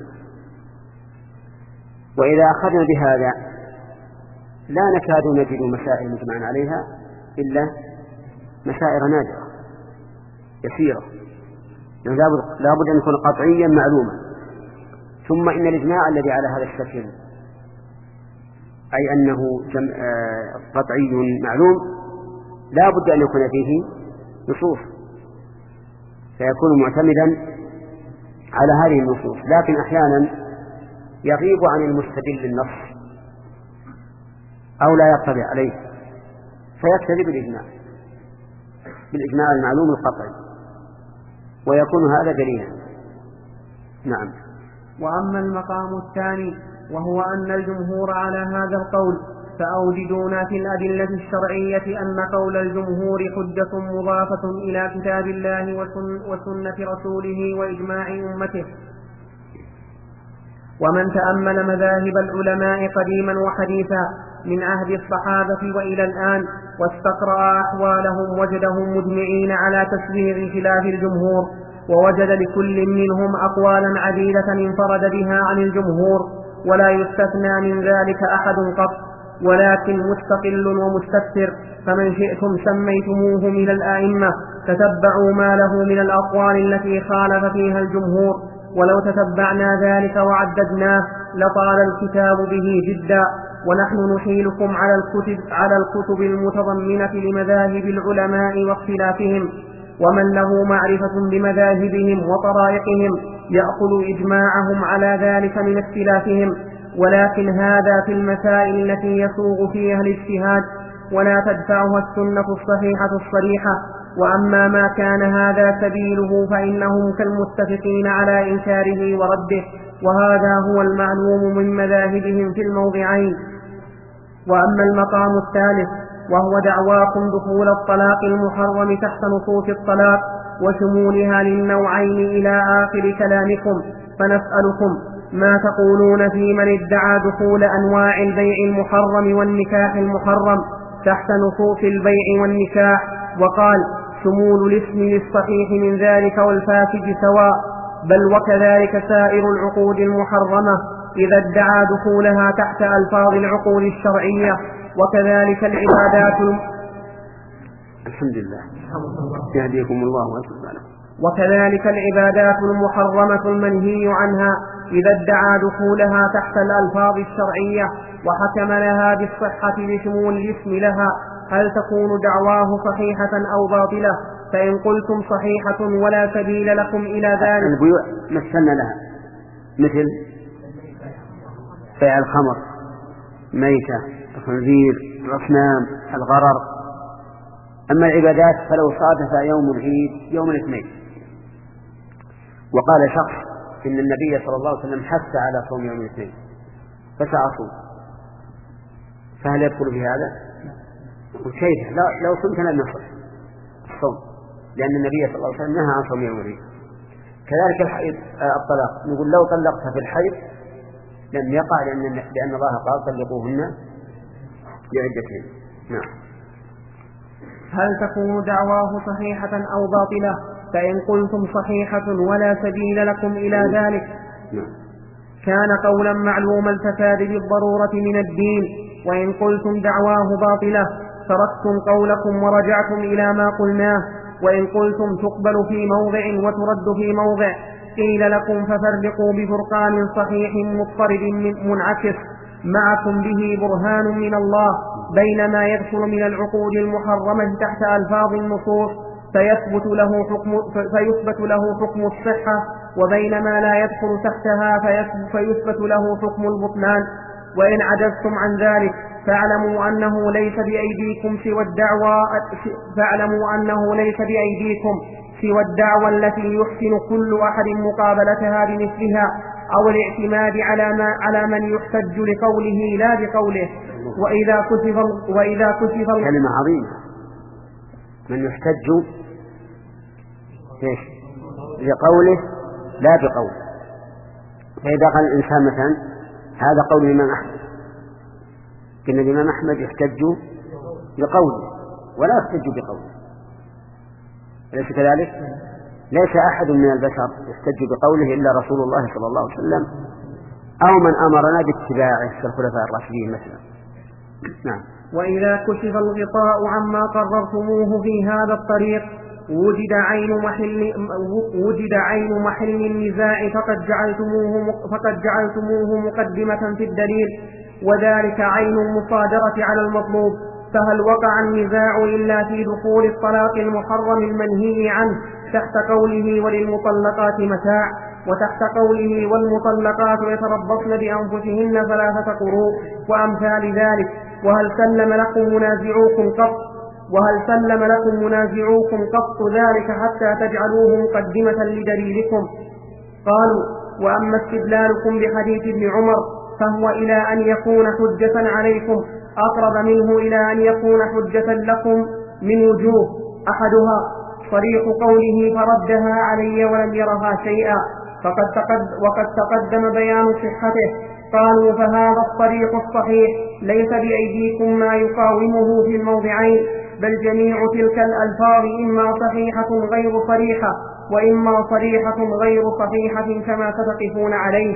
وإذا أخذنا بهذا لا نكاد نجد مسائل مجمعا عليها إلا مسائل نادرة يسيرة، لا بد أن يكون قطعيا معلوما. ثم إن الإجماع الذي على هذا الشكل أي أنه قطعي معلوم لا بد أن يكون فيه نصوص، فيكون معتمدا على هذه النصوص. لكن أحيانا يغيب عن المستدل النص أو لا يطلع عليه فيقتدي بالإجماع بالإجماع المعلوم القطعي ويكون هذا دليلا. نعم. وأما المقام الثاني وهو أن الجمهور على هذا القول فأوجدونا في الأدلة الشرعية أن قول الجمهور حجة مضافة إلى كتاب الله وسن وسنة رسوله وإجماع أمته. ومن تأمل مذاهب العلماء قديما وحديثا من عهد الصحابة وإلى الآن واستقرأ أحوالهم وجدهم مجمعين على تسويغ خلاف الجمهور، ووجد لكل منهم أقوالا عديدة انفرد بها عن الجمهور ولا يستثنى من ذلك أحد قط، ولكن مستقل ومستكثر. فمن شئتم سميتموه من الآئمة تتبعوا ما له من الأقوال التي خالف فيها الجمهور، ولو تتبعنا ذلك وعددناه لطال الكتاب به جدا. ونحن نحيلكم على الكتب, على الكتب المتضمنة لمذاهب العلماء واختلافهم، ومن له معرفة بمذاهبهم وطرائقهم يأخذ إجماعهم على ذلك من اختلافهم، ولكن هذا في المسائل التي يسوغ فيها الاجتهاد ولا تدفعها السنة الصحيحة الصريحة. وأما ما كان هذا سبيله فإنهم كالمتفقين على إنكاره ورده، وهذا هو المعلوم من مذاهبهم في الموضعين. وأما المقام الثالث وهو دعواكم دخول الطلاق المحرم تحت نصوص الطلاق وشمولها للنوعين إلى آخر كلامكم، فنسألكم ما تقولون في من ادعى دخول أنواع البيع المحرم والنكاح المحرم تحت نصوص البيع والنكاح، وقال شمول الاسم للصحيح من ذلك والفاسد سواء، بل وكذلك سائر العقود المحرمة إذا ادعى دخولها تحت ألفاظ العقود الشرعية، وكذلك العبادات الم... الحمد لله يهديكم الله ويتوب. وكذلك العبادات المحرمة المنهي عنها إذا ادعى دخولها تحت الألفاظ الشرعية وحكم لها بالصحة لشمول الاسم لها، هل تكون دعواه صحيحة أو باطلة؟ فإن قلتم صحيحة ولا سبيل لكم إلى ذلك. البيوع مثلنا لها مثل بيع الخمر، ميتة، الخنزير، الأصنام، الغرر. أما العبادات فلو صادف يوم العيد يوم الاثنين وقال شخص إن النبي صلى الله عليه وسلم حث على صوم يوم الاثنين فسأصوم، فهل يدخل في هذا؟ وكيف؟ لا لو صمت لم يصح الصوم، لأن النبي صلى الله عليه وسلم نهى عن صوم يوم العيد. كذلك الحيض الطلاق، نقول لو طلقتها في الحيض لم يقع، لأن لأن الله قال طلقوهن لعدتهن. نعم. هل تكون دعواه صحيحة أو باطلة؟ فإن قلتم صحيحة ولا سبيل لكم إلى ذلك كان قولا معلوم الفساد بالضرورة من الدين. وإن قلتم دعواه باطلة تركتم قولكم ورجعتم إلى ما قلناه. وإن قلتم تقبل في موضع وترد في موضع قيل لكم ففرقوا بفرقان صحيح مضطرد منعكس معكم به برهان من الله بين ما يدخل من العقود المحرمة تحت ألفاظ النصوص فيثبت له حكم, فيثبت له حكم الصحة، وبين ما لا يدخل تحتها فيثبت له حكم البطلان. وإن عجزتم عن ذلك فاعلموا أنه ليس بأيديكم سوى الدعوى فاعلموا أنه ليس بأيديكم سوى الدعوى التي يحسن كل أحد مقابلتها بمثلها أو الاعتماد على ما على من يحتج لقوله لا بقوله. وإذا كشف وإذا كشف كلمة عظيمة، من يحتج لقوله لا بقوله. فإذا قال الإنسان مثلا هذا قول الإمام أحمد، إن الإمام أحمد يحتج بقوله ولا يحتج بقوله، أليس كذلك؟ ليس أحد من البشر يحتج بقوله إلا رسول الله صلى الله عليه وسلم أو من أمرنا باتباعه كالخلفاء الراشدين مثلا. نعم. وإذا كشف الغطاء عما قررتموه في هذا الطريق وجد عين محل وجد عين محل النزاع فقد جعلتموه فقد جعلتموه مقدمة في الدليل، وذلك عين المصادرة على المطلوب. فهل وقع النزاع إلا في دخول الطلاق المحرم المنهي عنه تحت قوله وللمطلقات متاع، وتحت قوله والمطلقات يتربصن بأنفسهن ثلاثة قروء وأمثال ذلك؟ وهل سلم لكم منازعوكم قط وهل سلم لكم منازعوكم قط ذلك حتى تجعلوه مقدمة لدليلكم؟ قالوا: وأما استدلالكم بحديث ابن عمر فهو إلى أن يكون حجة عليكم أقرب منه إلى أن يكون حجة لكم من وجوه: أحدها صريح قوله فردها علي ولم يرها شيئا، فقد تقد وقد تقدم بيان صحته. قالوا: فهذا الطريق الصحيح ليس بأيديكم ما يقاومه في الموضعين، بل جميع تلك الألفاظ إما صحيحة غير صريحة وإما صريحة غير صحيحة كما ستقفون عليه.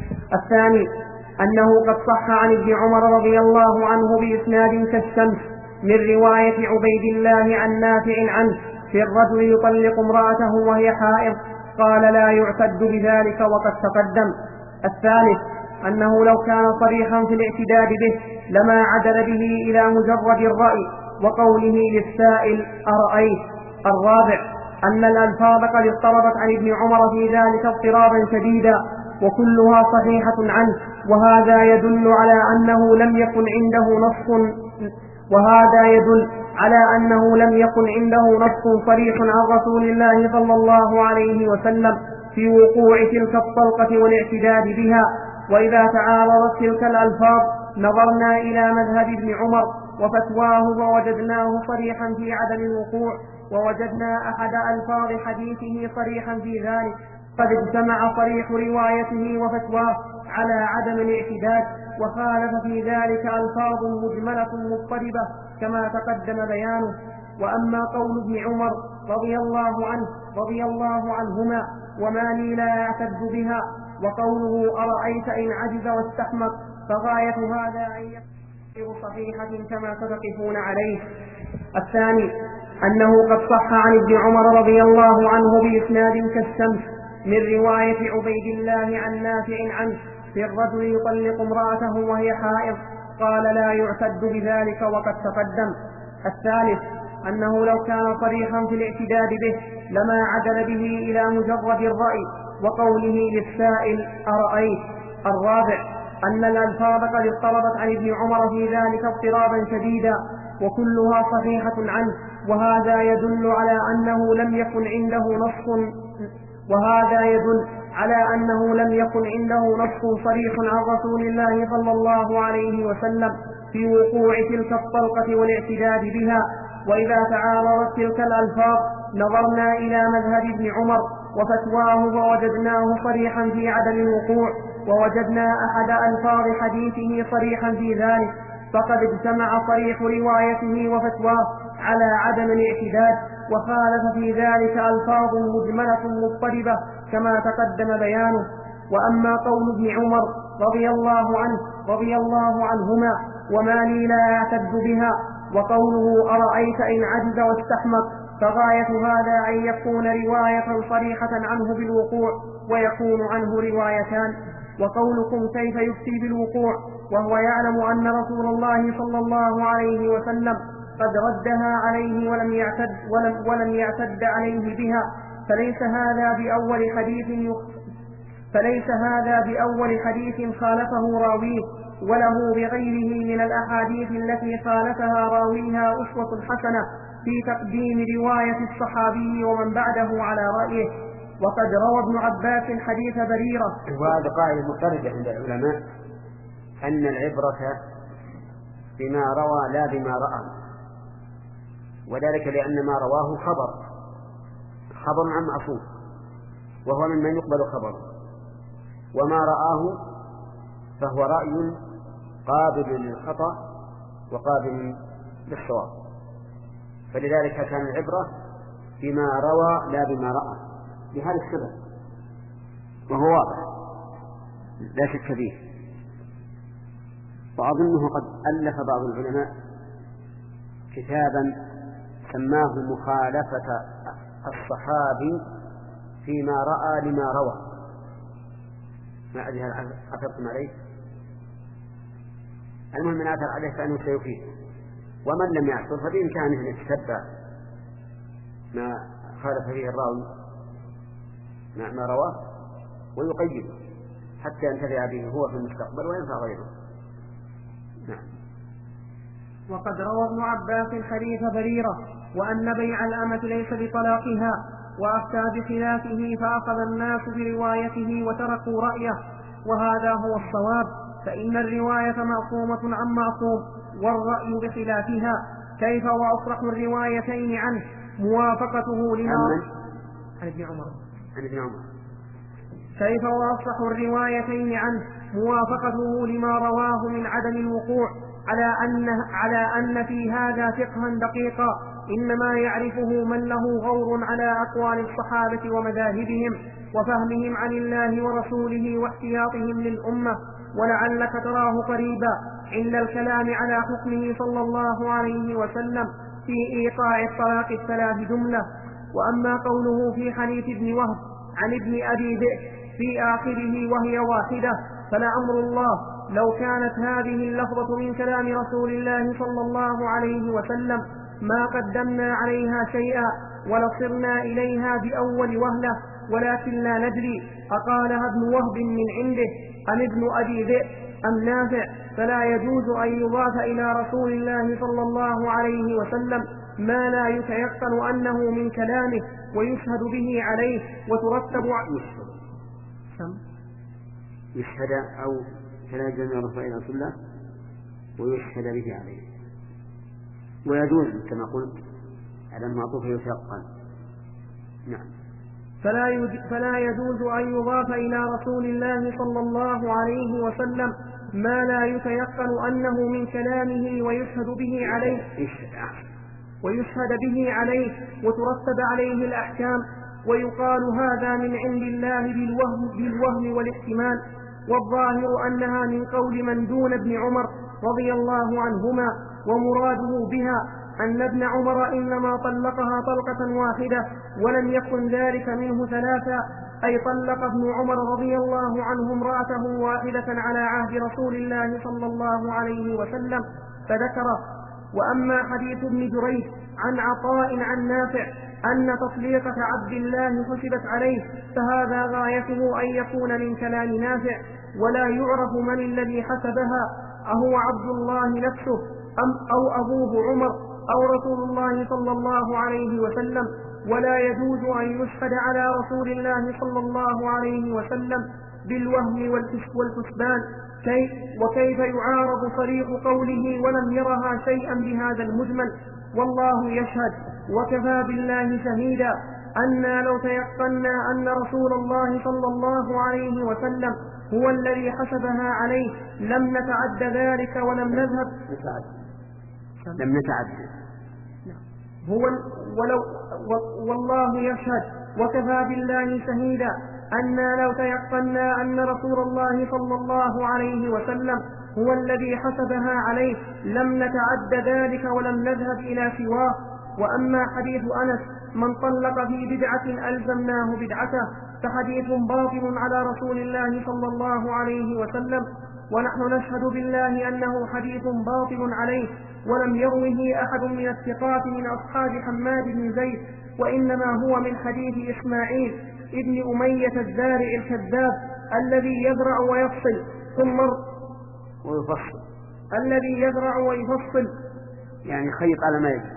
الثاني أنه قد صح عن ابن عمر رضي الله عنه بإسناد كالشمس من رواية عبيد الله عن نافع عنه في الرجل يطلق امرأته وهي حائض، قال: لا يعتد بذلك وقد تقدم. الثالث أنه لو كان صريحا في الاعتداد به لما عدل به إلى مجرد الرأي وقوله للسائل أرأيت. الرابع أن الألفاظ قد اضطربت عن ابن عمر في ذلك اضطرابا شديدا وكلها صحيحة عنه، وهذا يدل على أنه لم يكن عنده نص وهذا يدل على أنه لم يكن عنده نص صريح عن رسول الله صلى الله عليه وسلم في وقوع تلك الطلقة والاعتداد بها. وإذا تعارضت تلك الألفاظ نظرنا إلى مذهب ابن عمر وفتواه ووجدناه صريحا في عدم الوقوع، ووجدنا أحد ألفاظ حديثه صريحا في ذلك، قد اجتمع صريح روايته وفتواه على عدم الاعتداد، وخالف في ذلك ألفاظ مجملة مضطربة كما تقدم بيانه. وأما قول ابن عمر رضي الله عنه رضي الله عنهما وما لي لا أعتد بها، وقوله أرأيت إن عجز واستحمق، فغاية هذا أن يكون صحيحة كما ستقفون عليه. الثاني أنه قد صح عن ابن عمر رضي الله عنه بإسناد كالشمس من رواية عبيد الله عن نافع عنه في الرجل يطلق امرأته وهي حائض، قال: لا يعتد بذلك وقد تقدم. الثالث أنه لو كان صريحا في الاعتداد به لما عدل به إلى مجرد الرأي وقوله للسائل أرأيت. الرابع أن الألفاظ قد اضطربت عن ابن عمر في ذلك اضطرابا شديدا وكلها صحيحة عنه، وهذا يدل على أنه لم يكن عنده نص وهذا يدل على أنه لم يكن عنده نص صريح عن رسول الله صلى الله عليه وسلم في وقوع تلك الطلقة والاعتداد بها. وإذا تعارضت تلك الألفاظ نظرنا إلى مذهب ابن عمر وفتواه ووجدناه صريحا في عدم الوقوع، ووجدنا أحد ألفاظ حديثه صريحا في ذلك، فقد اجتمع صريح روايته وفتواه على عدم الاعتداد، وخالف في ذلك ألفاظ مجملة مضطربة كما تقدم بيانه. وأما قول ابن عمر رضي الله عنه رضي الله عنهما وما لي لا أعتد بها، وقوله أرأيت إن عجز واستحمق، فغاية هذا أن يكون رواية صريحة عنه بالوقوع ويكون عنه روايتان. وقولكم كيف يفتي بالوقوع وهو يعلم أن رسول الله صلى الله عليه وسلم قد ردها عليه ولم يعتد, ولم ولم يعتد عليه بها، فليس هذا بأول حديث يخ... فليس هذا بأول حديث خالفه راويه، وله بغيره من الأحاديث التي خالفها راويها أسوة حسنة في تقديم رواية الصحابي ومن بعده على رأيه. وقد روى ابن عباس حديث بريرة. وهذا قاعدة مضطردة عند العلماء، أن العبرة بما روى لا بما رأى، وذلك لأن ما رواه خبر خبر عن معصوم وهو ممن يقبل خبره، وما رآه فهو رأي قابل للخطأ وقابل للصواب، فلذلك كان العبرة بما روى لا بما رأى بهذا السبب، وهو واضح لا شك فيه. وأظنه قد ألف بعض العلماء كتابا سماه مخالفة الصحابي فيما رأى لما روى، ما أدري هل عثرتم عليه. المهم من أثر عليه فأنه سيفيد. ومن لم يعصر فبإمكانه أن يتتبع ما خالف فيه الراوي ما رواه ويقيد حتى ينتفع به هو في المستقبل وينفع غيره. نعم. وقد روى ابن عباس حديث بريرة وأن بيع الأمة ليس بطلاقها، وأفتى بخلافه فأخذ الناس بروايته وتركوا رأيه، وهذا هو الصواب، فإن الرواية معصومة عن معصوم والرأي بخلافها. كيف وأصرح الروايتين عنه موافقته لما عن ابن عمر عن ابن عمر كيف وأصرح الروايتين عنه موافقته لما رواه من عدم الوقوع على أن, على أن في هذا فقها دقيقا إنما يعرفه من له غور على أقوال الصحابة ومذاهبهم وفهمهم عن الله ورسوله واحتياطهم للأمة، ولعلك تراه قريبا عند الكلام على حكمه صلى الله عليه وسلم في إيقاع الطلاق الثلاث جملة. وأما قوله في حديث ابن وهب عن ابن أبي ذئب في آخره وهي واحدة، فلأمر الله لو كانت هذه اللفظة من كلام رسول الله صلى الله عليه وسلم ما قدمنا عليها شيئا ولصرنا إليها بأول وهلة، ولكن لا ندري أقالها ابن وهب من عنده أم ابن أبي ذئب أم نافع، فلا يجوز أن يضاف إلى رسول الله صلى الله عليه وسلم ما لا يتيقن أنه من كلامه ويشهد به عليه وترتب يشهد أو كلام جميع رسول الله صلى الله عليه وسلم ويشهد به عليه، ويجوز كما قلت على المعطوف يتيقن. نعم. فلا, فلا يجوز أن يضاف إلى رسول الله صلى الله عليه وسلم ما لا يتيقن أنه من كلامه ويشهد به عليه ويشهد به عليه وترتب عليه الأحكام، ويقال هذا من عند الله بالوهم, بالوهم والاحتمال، والظاهر أنها من قول من دون ابن عمر رضي الله عنهما، ومراده بها أن ابن عمر إنما طلقها طلقة واحدة ولم يكن ذلك منه ثلاثا، أي طلق ابن عمر رضي الله عنه امرأته واحدة على عهد رسول الله صلى الله عليه وسلم فذكره. وأما حديث ابن جريج عن عطاء عن نافع أن تطليقة عبد الله حسبت عليه، فهذا غايته أن يكون من كلام نافع، ولا يعرف من الذي حسبها، أهو عبد الله نفسه أم أو أبوه عمر أو رسول الله صلى الله عليه وسلم، ولا يجوز أن يشهد على رسول الله صلى الله عليه وسلم بالوهم والحسبان. كيف وكيف يعارض صريح قوله ولم يرها شيئا بهذا المجمل؟ والله يشهد وكفى بالله شهيدا أنا لو تيقنا أن رسول الله صلى الله عليه وسلم هو الذي حسبها عليه لم نتعد ذلك ولم نذهب لم نتعد هو ولو والله يشهد وكفى بالله شهيدا أنا لو تيقنا أن رسول الله صلى الله عليه وسلم هو الذي حسبها عليه لم نتعد ذلك ولم نذهب إلى سواه. وأما حديث أنس من طلق في بدعة ألزمناه بدعته فحديث باطل على رسول الله صلى الله عليه وسلم، ونحن نشهد بالله أنه حديث باطل عليه ولم يروه أحد من الثقات من أصحاب حماد بن زيد، وإنما هو من حديث إسماعيل ابن أمية الزارع الكذاب الذي يزرع ويفصل ثم ويفصل الذي يزرع ويفصل يعني خيط على ما يجب.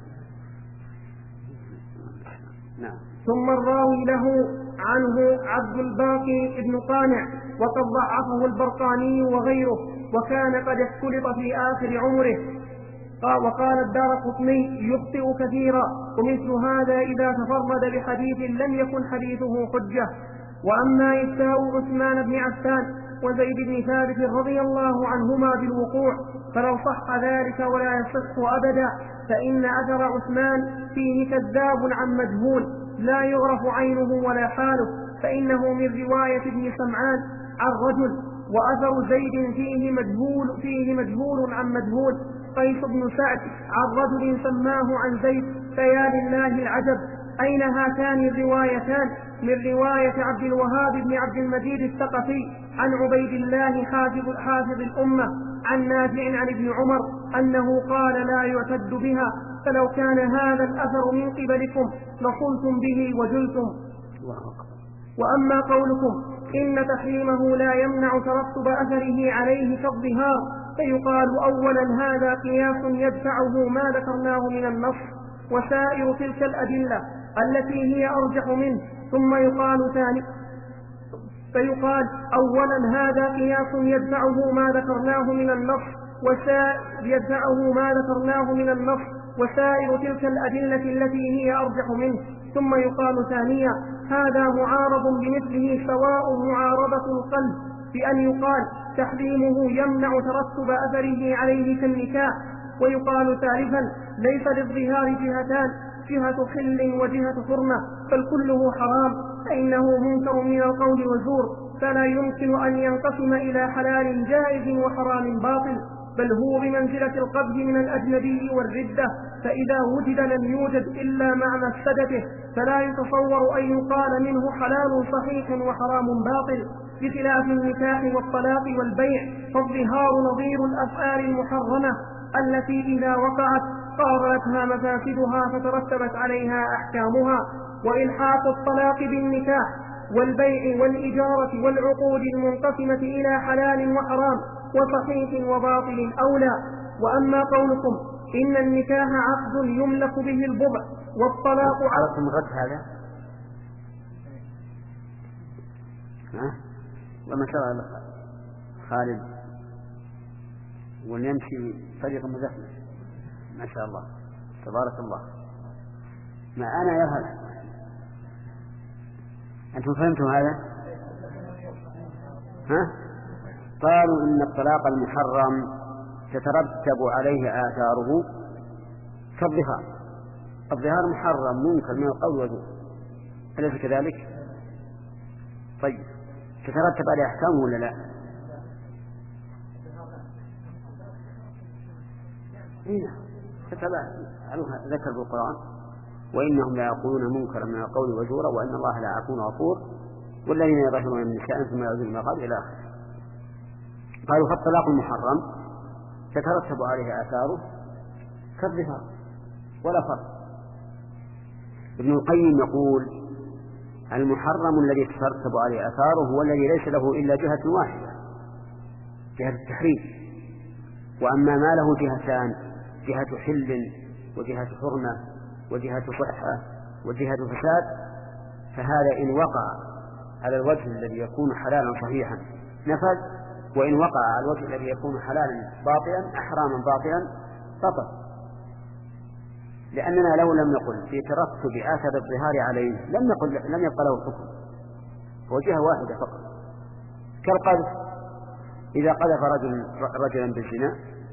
نعم. ثم الراوي له عنه عبد الباقي ابن قانع وقد ضعفه البرقاني وغيره، وكان قد اختلط في آخر عمره. وقال الدارقطني يخطئ كثيرا، ومثل هذا إذا تفرد بحديث لم يكن حديثه حجة. وأما إفتاء عثمان بن عفان وزيد بن ثابت رضي الله عنهما بالوقوع فلو صح ذلك ولا يصح أبدا، فإن أثر عثمان فيه كذاب عن مجهول لا يعرف عينه ولا حاله، فإنه من رواية ابن سمعان عن رجل، وأثر زيد فيه مجهول, فيه مجهول عن مجهول. قيس بن سعد عن رجل سماه عن زيد، فيا لله العجب أين هاتان الروايتان من رواية عبد الوهاب بن عبد المجيد الثقفي عن عبيد الله حافظ, حافظ الأمة عن نافع عن ابن عمر أنه قال لا يعتد بها، فلو كان هذا الأثر من قبلكم لصلتم به وجلتم. وأما قولكم إن تحريمه لا يمنع ترتب أثره عليه كالظهار، فيقال أولا هذا قياس يدفعه ما ذكرناه من النص وسائر تلك الأدلة التي هي أرجح منه، ثم يقال ثاني فيقال أولا هذا قياس يدفعه ما ذكرناه من النص وسائر يدفعه ما ذكرناه من النص وسائر تلك الأدلة التي هي أرجح منه، ثم يقال ثانيا هذا معارض بمثله، سواء معارضة القلب بأن يقال تحريمه يمنع ترتب أثره عليه كالنكاح، ويقال ثالثا ليس للظهار جهتان، جهة حل وجهة حرمة، بل كله حرام، فإنه منكر من القول وزور، فلا يمكن أن ينقسم إلى حلال جائز وحرام باطل، بل هو بمنزلة القبض من الأجنبي والردة، فإذا وجد لم يوجد إلا مع مفسدته، فلا يتصور أن يقال منه حلال صحيح وحرام باطل، بخلاف النكاح والطلاق والبيع، فالظهار نظير الأفعال المحرمة التي إذا وقعت قارنتها مفاسدها فترتبت عليها أحكامها، وإلحاق الطلاق بالنكاح والبيع والإجارة والعقود المنقسمة إلى حلال وحرام وصحيح وباطل أولى. وأما قولكم إن النكاح عقد يملك به البضع والطلاق عرفتم الرد هذا؟ ها؟ وما شرع خالد ونمشي طريقا مزحمة ما شاء الله تبارك الله. ما أنا يا هلا أنتم فهمتم هذا؟ ها؟ قالوا إن الطلاق المحرم تترتب عليه آثاره كالظهار، الظهار محرم منكر من القول والزور، أليس كذلك؟ طيب تترتب عليه أحكامه ولا لا؟ هنا ذكر بالقرآن وإنهم لا يقولون منكرا من القول وزورا وإن الله لا عفو غفور والذين يظهرون من النساء ثم يعودون ما قال إلى آخره. قالوا فالطلاق المحرم تترتب عليه آثاره كالظهار ولا فرق. ابن القيم يقول المحرم الذي تترتب عليه آثاره هو الذي ليس له إلا جهة واحدة، جهة التحريم، وأما ما له جهتان، جهة حل وجهة حرمة وجهة صحة وجهة فساد، فهذا إن وقع على الوجه الذي يكون حلالا صحيحا نفذ، وإن وقع على الوجه الذي يكون حلالا باطلا أحراما باطلا بطل، لأننا لو لم نقل في ترتب آثار الظهار عليه لم نقل لم يبقى له حكم، هو جهة واحدة فقط. كالقذف، إذا قذف رجل رجلا بالزنا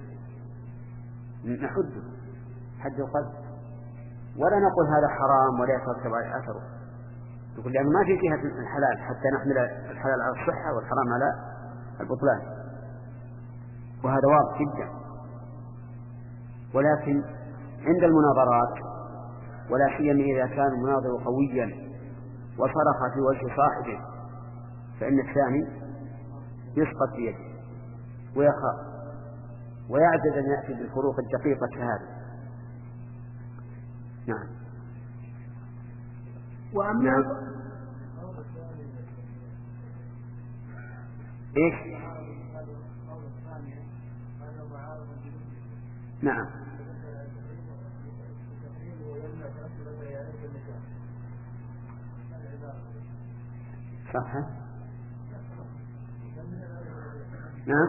نحده حد القذف، ولا نقول هذا حرام ولا يترتب عليه أثره، نقول لأن ما في جهة الحلال حتى نحمل الحلال على الصحة والحرام على البطلان، وهذا واضح جدا. ولكن عند المناظرات ولا سيما إذا كان المناظر قويا وصرخ في وجه صاحبه فإن الثاني يسقط بيده ويخاف ويعجز أن يأتي بالفروق الدقيقة كهذه. نعم. وأما نعم. إيش؟ نعم. صح. نعم.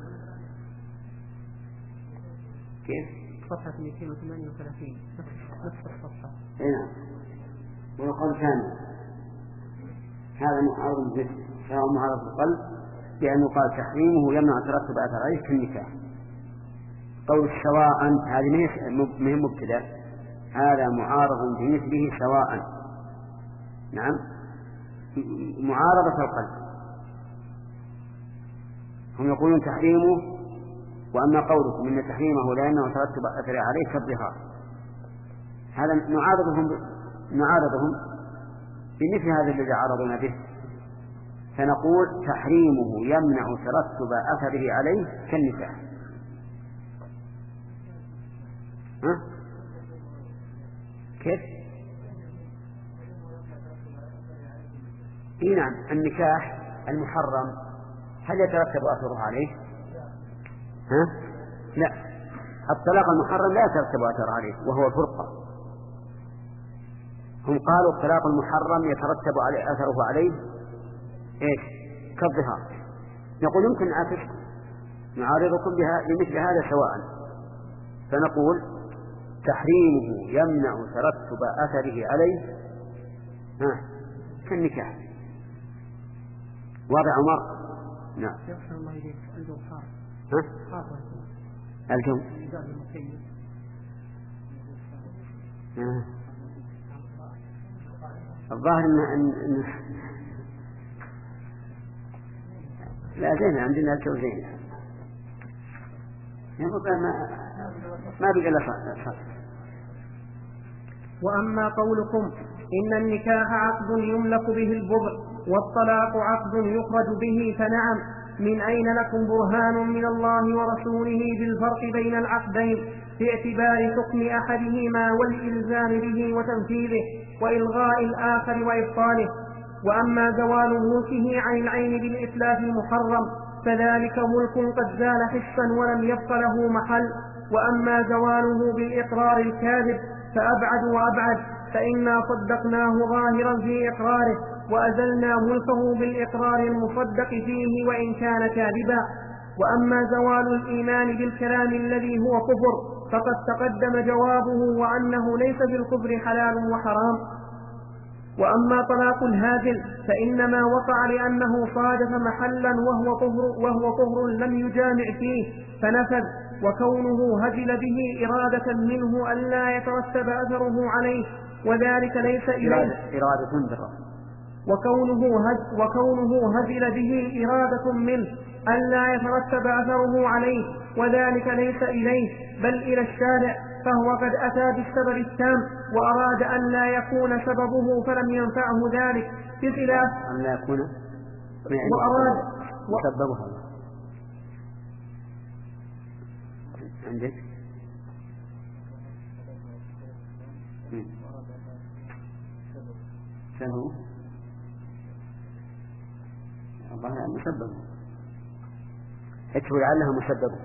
كيف؟ صفحة مئتين وثمانية وثلاثين نفس الصفحة. نعم. ويقول ثاني هذا معارض به سواء معارض القلب بأن يقال تحريمه يمنع ترتب أثر عليه كالنكاح. قول سواء هذه مهم مبتدأ، هذا معارض بمثله سواء. نعم. معارضة القلب هم يقولون تحريمه، وأما قولكم إن تحريمه لأنه ترتب أثر عليه كالظهار، هذا نعارضهم نعارضهم بمثل هذا الذي عارضنا به، فنقول تحريمه يمنع ترتب أثره عليه كالنكاح. ها؟ كيف؟ إيه نعم، النكاح المحرم هل يترتب أثره عليه؟ ها؟ لا، الطلاق المحرم لا يترتب أثره عليه وهو الفرقة. هم قالوا الطلاق المحرم يترتب عليه أثره عليه إيش؟ كالظهار. نقول يمكن أن نعارضكم بمثل هذا سواء، فنقول تحريمه يمنع ترتب أثره عليه ها كالنكاح. واضح عمر؟ نعم. ها؟ الجو آه. الظاهر إن, إن لا زين عندنا الجو زين، يقول ما ما بقى إلا صح. وأما قولكم إن النكاح عقد يملك به البغض والطلاق عقد يخرج به، فنعم، من أين لكم برهان من الله ورسوله بالفرق بين العقدين في اعتبار حكم أحدهما والإلزام به وتنفيذه وإلغاء الآخر وإبطاله؟ وأما زوال ملكه عن العين بالإتلاف المحرم فذلك ملك قد زال حسا ولم يبق له محل. وأما زواله بالإقرار الكاذب فأبعد وأبعد، فإنا صدقناه ظاهرا في إقراره وأزلنا ملكه بالإقرار المصدق فيه وإن كان كاذبا. وأما زوال الإيمان بالكلام الذي هو كفر فقد تقدم جوابه وأنه ليس في الكفر حلال وحرام. وأما طلاق الهازل فإنما وقع لأنه صادف محلا وهو كفر, وهو كفر لم يجامع فيه فنفذ، وكونه هزل به إرادة منه ألا يترتب أثره عليه وذلك ليس إليه إرادة وكونه, هز وكونه هزل به إرادة منه ألا يترتب أثره عليه وذلك ليس إليه بل إلى الشارع، فهو قد أتى بالسبب التام وأراد أن لا يكون سببه فلم ينفعه ذلك بخلاف أن لا يكون وأراد سببها عندك سببه الله يعني مسبب اكتب لعلها مسبب.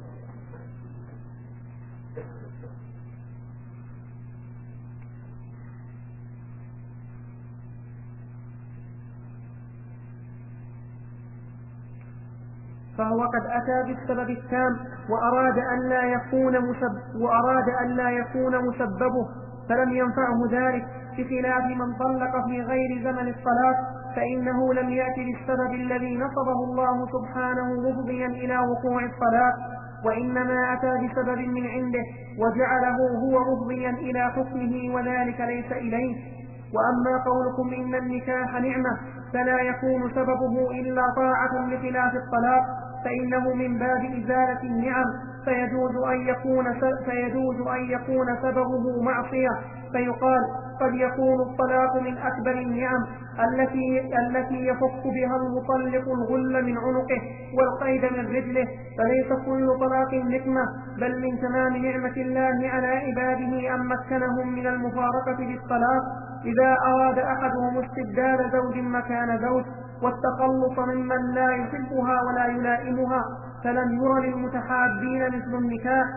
فهو قد أتى بالسبب التام وأراد أن لا يكون مسبب وأراد أن لا يكون مسببه فلم ينفعه ذلك، بخلاف من طلق في غير زمن الطلاق فإنه لم يأتي بالسبب الذي نصبه الله سبحانه مفضيا إلى وقوع الطلاق، وإنما أتى بسبب من عنده وجعله هو مفضيا إلى حكمه وذلك ليس إليه. وأما قولكم إن النكاح نعمة فلا يكون سببه إلا طاعة بخلاف الطلاق فإنه من باب إزالة النعم، فيجوز أن يكون فيجوز أن يكون سببه معصية، فيقال قد يكون الطلاق من أكبر النعم التي التي يفك بها المطلق الغل من عنقه والقيد من رجله، فليس كل طلاق نقمة بل من تمام نعمة الله على عباده أن مكنهم من المفارقة بالطلاق إذا أراد أحدهم استبدال زوج مكان زوج والتخلص ممن لا يحبها ولا يلائمها، فلم ير للمتحابين مثل النكاح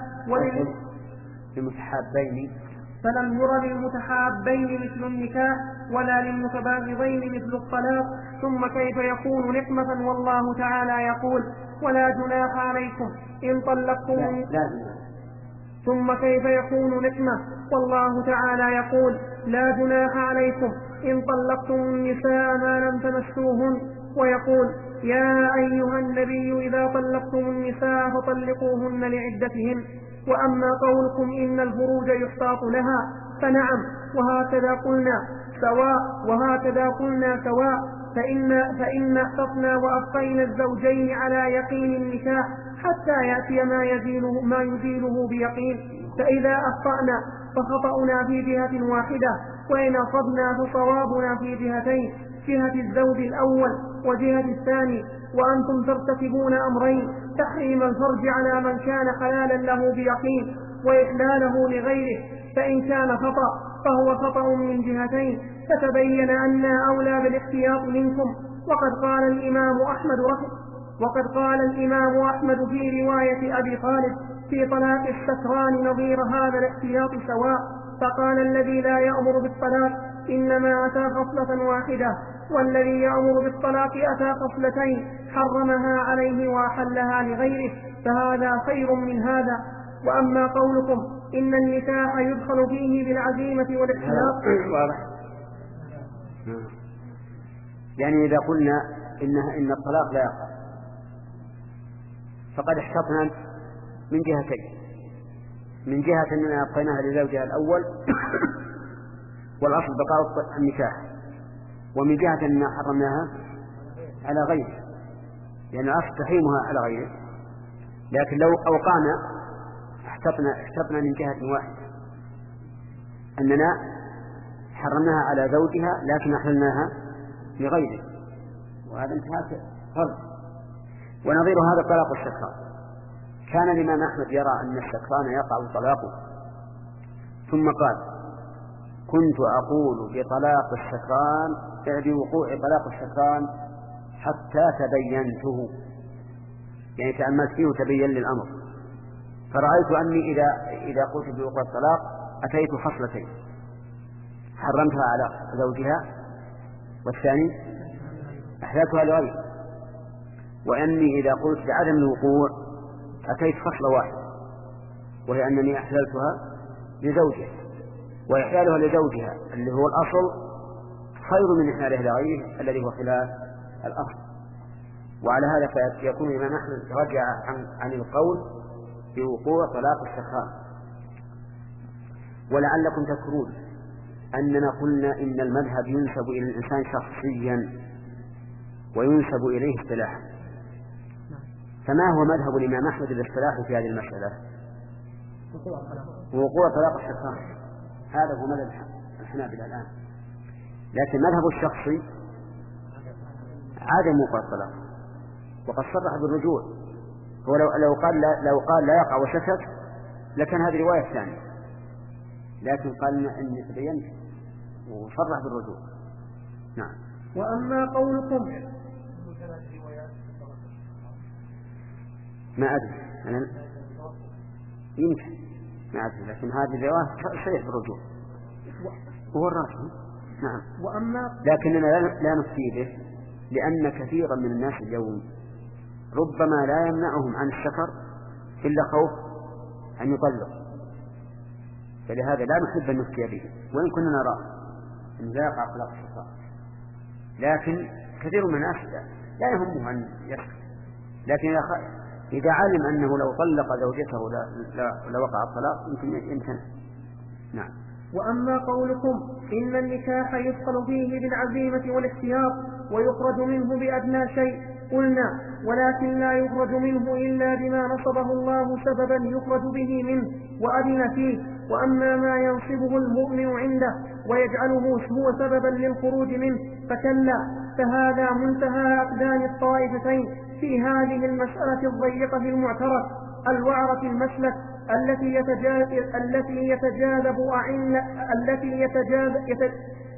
للمتحابين فلم ير للمتحابين مثل النكاح ولا للمتباغضين مثل الطلاق. ثم كيف يكون نقمة والله تعالى يقول ولا جناح عليكم إن طلقتم ثم كيف يكون نقمة والله تعالى يقول لا جناح عليكم إن طلقتم النساء ما لم تمسوهن، ويقول يا أيها النبي إذا طلقتم النساء فطلقوهن لعدتهن. وأما قولكم إن الفروج يحتاط لها فنعم وهكذا قلنا سواء وهكذا قلنا سواء فإن فإن احتطنا وأبقينا الزوجين على يقين النكاح حتى يأتي ما يزيله ما يزيله بيقين، فإذا أخطأنا فخطأنا في جهة واحدة وإن أصبنا فصوابنا في جهتين، جهة الزوج الأول وجهة الثاني، وأنتم ترتكبون أمرين: تحريم الفرج على من كان حلالا له بيقين وإحلاله لغيره، فإن كان خطأ فهو خطأ من جهتين، فتبين أننا أولى بالاحتياط منكم. وقد قال الإمام أحمد رحمه وقد قال الإمام أحمد في رواية أبي طالب في طلاق السكران نظير هذا الاحتياط سواء، فقال: الذي لا يأمر بالطلاق إنما أتى خصلة واحدة، والذي يأمر بالطلاق أتى خصلتين حرمها عليه وأحلها لغيره، فهذا خير من هذا. وأما قولكم إن النكاح يدخل فيه بالعزيمة والاحتياط، واضح. يعني إذا قلنا إن إن الطلاق لا يقع فقد احتطنا من جهتين: من جهة أننا أبقيناها لزوجها الأول والأصل بقاء النكاح، ومن جهة أننا حرمناها على غيره، لأن يعني الأصل تحريمها على غيره. لكن لو أوقعنا احتطنا احتطنا من جهة واحدة، أننا حرمناها على زوجها لكن أحللناها لغيره، وهذا انتهاك فرض. ونظير هذا طلاق السكران. كان الإمام أحمد يرى أن السكران يقع طلاقه، ثم قال: كنت أقول بطلاق السكران بوقوع طلاق السكران حتى تبينته، يعني تأملت فيه وتبين لي الأمر، فرأيت أني إذا إذا قلت بوقوع الطلاق أتيت خصلتين: حرمتها على زوجها، والثاني أحللتها لغيره، وأني إذا قلت بعدم الوقوع أتيت خصلة واحدة، وهي أنني أحللتها لزوجها، وإحلالها لزوجها اللي هو الأصل خير من إحلاله لغيره الذي هو خلاف الأصل. وعلى هذا فيكون الإمام أحمد رجع عن, عن القول بوقوع طلاق السكران. ولعلكم تذكرون أننا قلنا إن المذهب ينسب إلى الإنسان شخصيا وينسب إليه اصطلاحا، فما هو مذهب الإمام أحمد الاصطلاحي في هذه المسألة؟ وقوع طلاق السكران، هذا هو مذهب الحنابلة الآن. لكن مذهب الشخصي عدم وقوع الطلاق، وقد صرح بالرجوع. هو لو, لو قال لا لو قال لا يقع وسكت لكن هذه رواية ثانية، لكن قال إني تبينت وصرح بالرجوع. نعم. وأما قولكم ما أدري أنا يمكن ما أدري، لكن هذه الرواية صحيح بالرجوع وهو الراجح. نعم. وأما لكننا لا نفتي به، لأن كثيرا من الناس اليوم ربما لا يمنعهم عن السكر إلا خوف أن يطلق، فلهذا لا نحب أن نفتي به، وإن كنا نرى أن لا يقع طلاق السكر، لكن كثير من الناس لا يهمه أن يسكر، لكن إذا علم أنه لو طلق زوجته لوقع الطلاق يمكن يمتنع. نعم. وأما قولكم إن النكاح يدخل فيه بالعزيمة والاحتياط ويخرج منه بأدنى شيء، قلنا: ولكن لا يخرج منه إلا بما نصبه الله سببا يخرج به منه وأذن فيه. وأما ما ينصبه المؤمن عنده ويجعله هو سببا للخروج منه فكلا، فهذا منتهى أقدام الطائفتين في هذه المسألة الضيقة المعترف الوعرة المسلك التي يتجاذب التي يتجاذب أعن التي يتجاذب يت...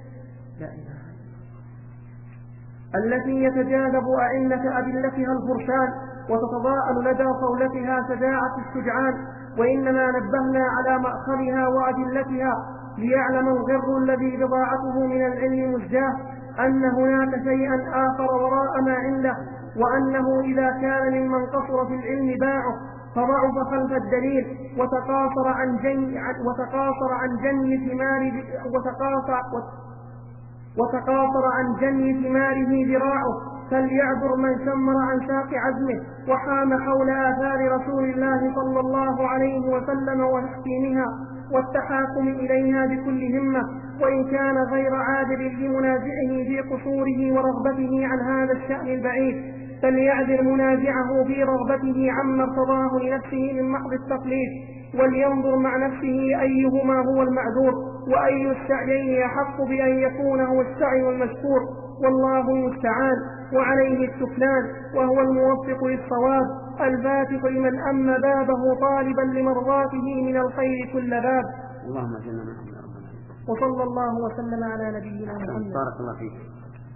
التي يتجاذب أعنة أدلتها الفرسان وتتضاءل لدى صولتها شجاعة الشجعان. وإنما نبهنا على مأخذها وأدلتها ليعلم الغر الذي بضاعته من العلم مزجاه أن هناك شيئا آخر وراء ما عنده، وأنه إذا كان ممن قصر في العلم باعه فضعف خلف الدليل وتقاصر عن جني وتقاصر عن جني ثمار وتقاصر وتقاصر عن جني ثماره ذراعه، فليعذر من شمر عن ساق عزمه وحام حول آثار رسول الله صلى الله عليه وسلم وتحكيمها والتحاكم إليها بكل همة، وإن كان غير عادل لمنازعه في قصوره ورغبته عن هذا الشأن البعيد، فليعذر منازعه في رغبته عما ارتضاه لنفسه من محض التقليد، ولينظر مع نفسه أيهما هو المعذور وأي السعيين يحق بأن يكون هو السعي والمشكور، والله المستعان وعليه التكلان، وهو الموفق للصواب الباسط لمن أم بابه طالبا لمرضاته من الخير كل باب. اللهم اجعلنا منهم يا رب العالمين. وصلى الله وسلم على نبينا محمد. بارك الله فيك.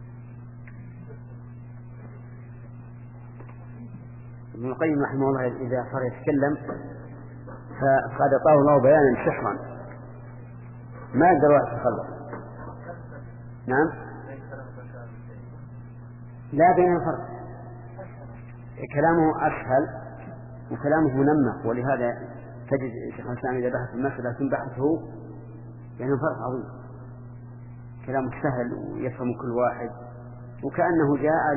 ابن القيم رحمه الله إذا صار يتكلم فقد أعطاه الله بيانا سحرا ما يقدر واحد يتخلص. نعم لا بين الفرق، كلامه أسهل وكلامه منمق، ولهذا تجد شيخ الإسلام إذا بحث المسألة ثم بحثه يعني فرق عظيم، كلامه سهل ويفهم كل واحد وكأنه جاء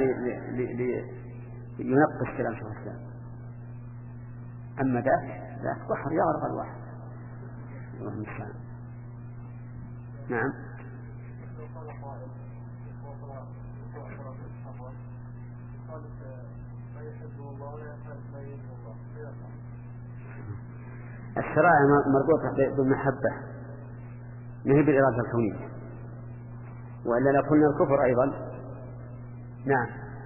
لينقص كلام شيخ الإسلام. أما ذاك ذاك بحر يغرق الواحد. الله المستعان. نعم الشرائع مربوطة بالمحبة ما هي بالإرادة الكونية، وإلا لقلنا الكفر أيضا. نعم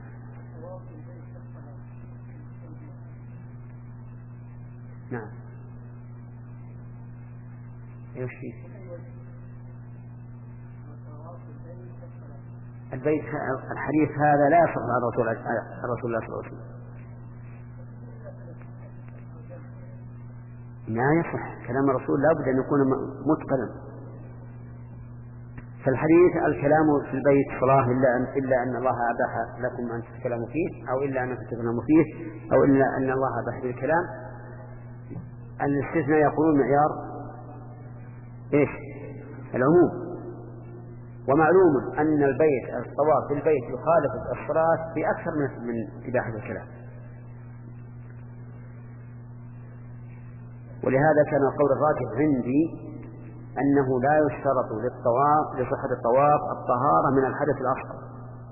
نعم ايش فيه؟ البيت الحديث هذا لا يصح عن رسول الله صلى الله عليه وسلم، لا يصح كلام الرسول، لا بد أن يكون متقنا. فالحديث الكلام في البيت صلاة إلا أن, إلا أن الله أباح لكم أن تتكلموا فيه، أو إلا أن تتكلموا فيه، أو إلا أن الله أباح بالكلام. الاستثناء يقولون معيار إيش؟ العموم. ومعلوم أن البيت الطواف في البيت يخالف الصلاة في أكثر من من إباحة الكلام. ولهذا كان القول الراجح عندي أنه لا يشترط للطواف لصحة الطواف الطهارة من الحدث الأصغر،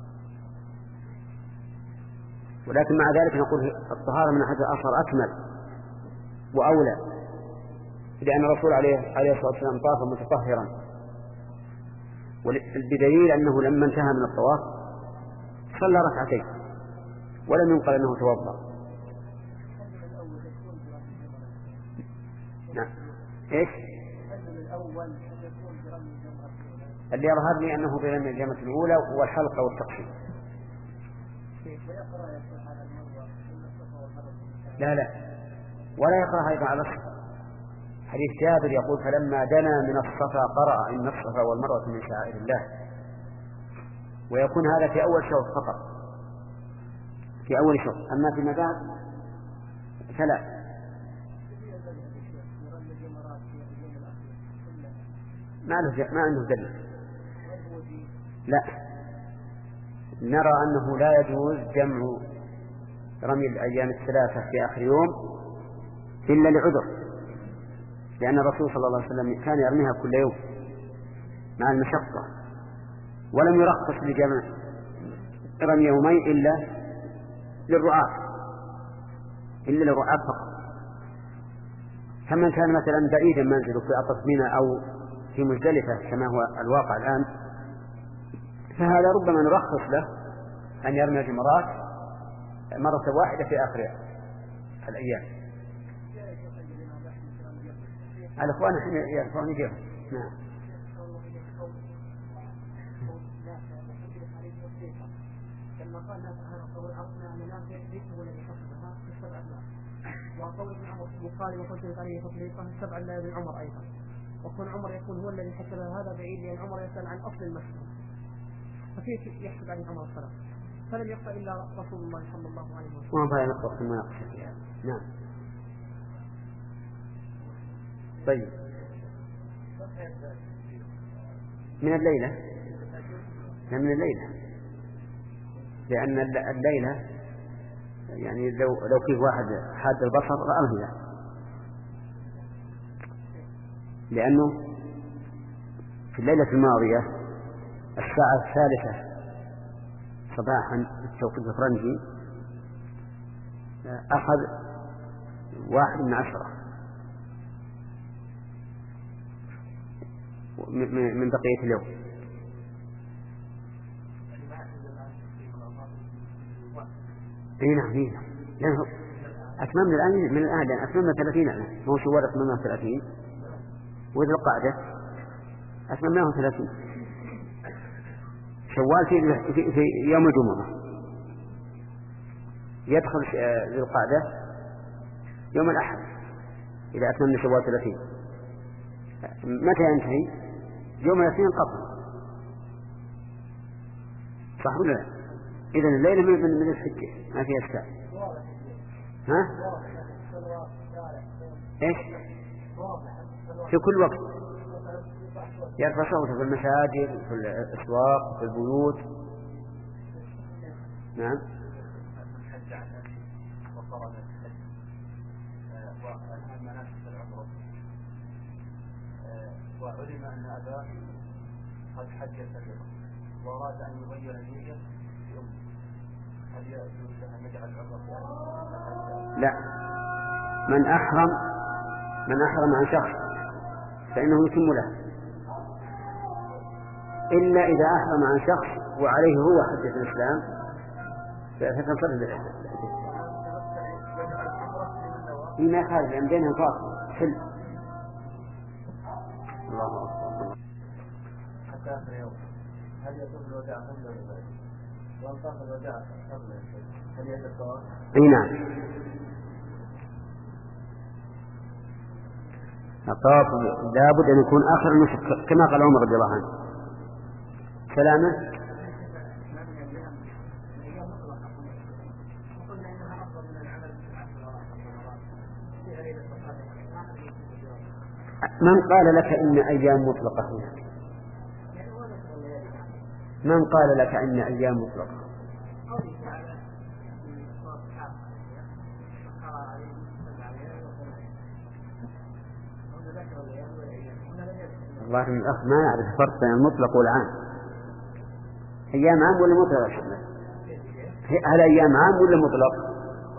ولكن مع ذلك نقول الطهارة من الحدث الأصغر أكمل وأولى، لأن الرسول عليه عليه الصلاة والسلام طاف متطهرا، بدليل أنه لما انتهى من الطواف صلى ركعتين ولم ينقل أنه توضأ. نعم إيش؟ اللي يظهر لي أنه برمي الجمرة الأولى والحلقة والتقسيم. لا لا ولا يقرأ أيضا على الصفا. حديث جابر يقول فلما دنا من الصفا قرأ إن الصفا والمروة من شعائر الله، ويكون هذا في أول شوط فقط، في أول شوط، أما في بعد فلا. ما له ما عنده دليل. لا نرى أنه لا يجوز جمع رمي الأيام الثلاثة في آخر يوم إلا لعذر، لأن الرسول صلى الله عليه وسلم كان يرميها كل يوم مع المشقة، ولم يرخص لجمع رمي يومين إلا للرعاة إلا للرعاة فقط. فمن كان مثلا بعيدا منزله في أطراف منى أو في مزدلفة كما هو الواقع الآن، فهذا ربما نرخص له أن يرمي الجمرات مرة واحدة في آخر الأيام. الأخوان يعرفون يجيهم. نعم لما قال لا تهرب عرفنا أن الناس يكتبون لحفظها في السبع أبناء، وقول ابن عمر وقال وقلت عليه تطليقه السبع لا ابن عمر أيضا، وكون عمر يكون هو الذي حسبها هذا بعيد، لأن عمر يسأل عن أصل المسجد فكيف يحسب عن عمر الصلاة؟ فلم يقطع إلا رسول الله صلى الله عليه وسلم. ما بقى نقطة في المناقشة فيها. نعم طيب من الليلة من الليلة لأن الليلة يعني لو لو فيه واحد حاد البصر رأى، لأنه في الليلة الماضية الساعة الثالثة صباحا التوقيت الفرنجي أخذ واحد من عشرة من بقية اليوم. اي نعم اي نعم لأنه أتممنا الآن من الآن لأن أتممنا ثلاثين الآن مو شوال أتممنا ثلاثين وذي القعدة أتممناه ثلاثين شوال في, في, في يوم الجمعة يدخل ذي القعدة يوم الأحد إذا أتممنا شوال ثلاثين متى ينتهي يوم الاثنين قبل صح ولا لا؟ إذن الليلة من, من, من الحجة ما فيها إشكال ها؟ إيش؟ في كل وقت يرفع صوته في المساجد في الأسواق في البيوت. نعم. وعلم أن أباه قد حج سبقا وأراد أن يغير النية في أمه هل يجوز له أن يجعل العمرة في أهله؟ لا، من أحرم من أحرم عن شخص فإنه يتم له إلا إذا أحرم عن شخص وعليه هو حجة الإسلام فتنصرف بالحجة. ما يخالف لأن بينهم فاصل حل. الله أكبر. حتى آخر يوم هل يطلب الوداع قبل العبادة؟ وأن طاف الوداع قبل هل يتطوع؟ أي نعم. الطواف لابد أن يكون آخر النسك كما قال عمر رضي الله عنه. سلامة. من قال لك إن أيام مطلقة هنا؟ من قال لك إن أيام مطلقة؟ الله من الأخ ما يعرف الفرق بين المطلق والعام. أيام عام ولا مطلق؟ هل أيام عام ولا مطلق؟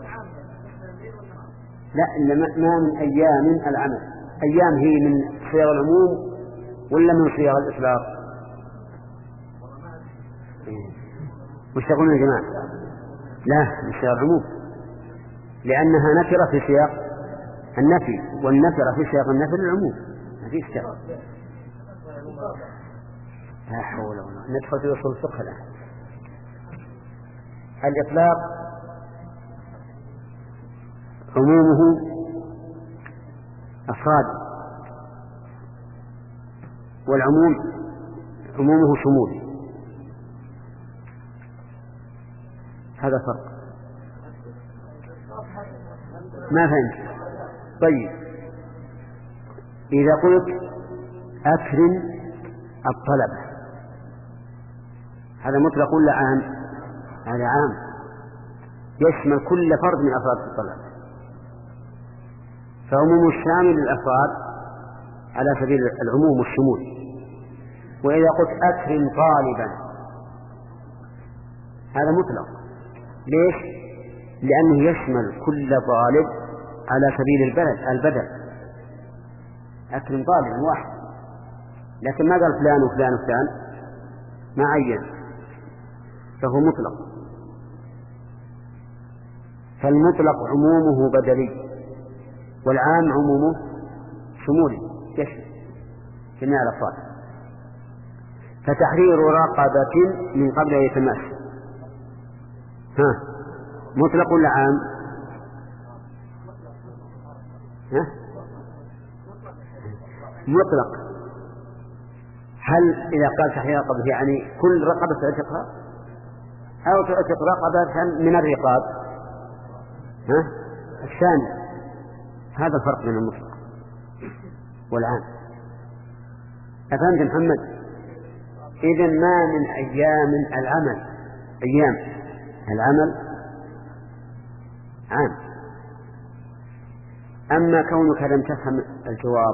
لا، إنما ما من أيام العمل. أيام هي من صيغ العموم ولا من صيغ الإطلاق؟ مش تقولون يا جماعة؟ لا، من صيغ العموم لأنها نكرة في سياق النفي والنكرة في سياق النفي للعموم ما في إشكال. لا حول ولا قوة. ندخل في أصول الفقه الآن. الإطلاق عمومه الصادق والعموم عمومه شمولي. هذا فرق ما فهمت. طيب إذا قلت أكرم الطلبة هذا مطلق ولا عام؟ هذا عام يشمل كل فرد من أفراد الطلبة فعموم الشامل للأفراد على سبيل العموم والشمول. وإذا قلت أكرم طالبا هذا مطلق. ليش؟ لأنه يشمل كل طالب على سبيل البلد البدل. أكرم طالبا واحد لكن ما قال فلان وفلان وفلان ما عين فهو مطلق. فالمطلق عمومه بدلي والعام عمومه شمولي يشمل جميع الأفراد. فتحرير رقبة من قبل أن يتماس ها مطلق ولا عام؟ ها؟ مطلق. هل إذا قال تحرير رقبة يعني كل رقبة تعتقها أو تعتق رقبة من الرقاب؟ ها؟ الثاني. هذا الفرق بين المطلق والعام. أفهمت محمد؟ إذن ما من أيام العمل أيام العمل عام. أما كونك لم تفهم الجواب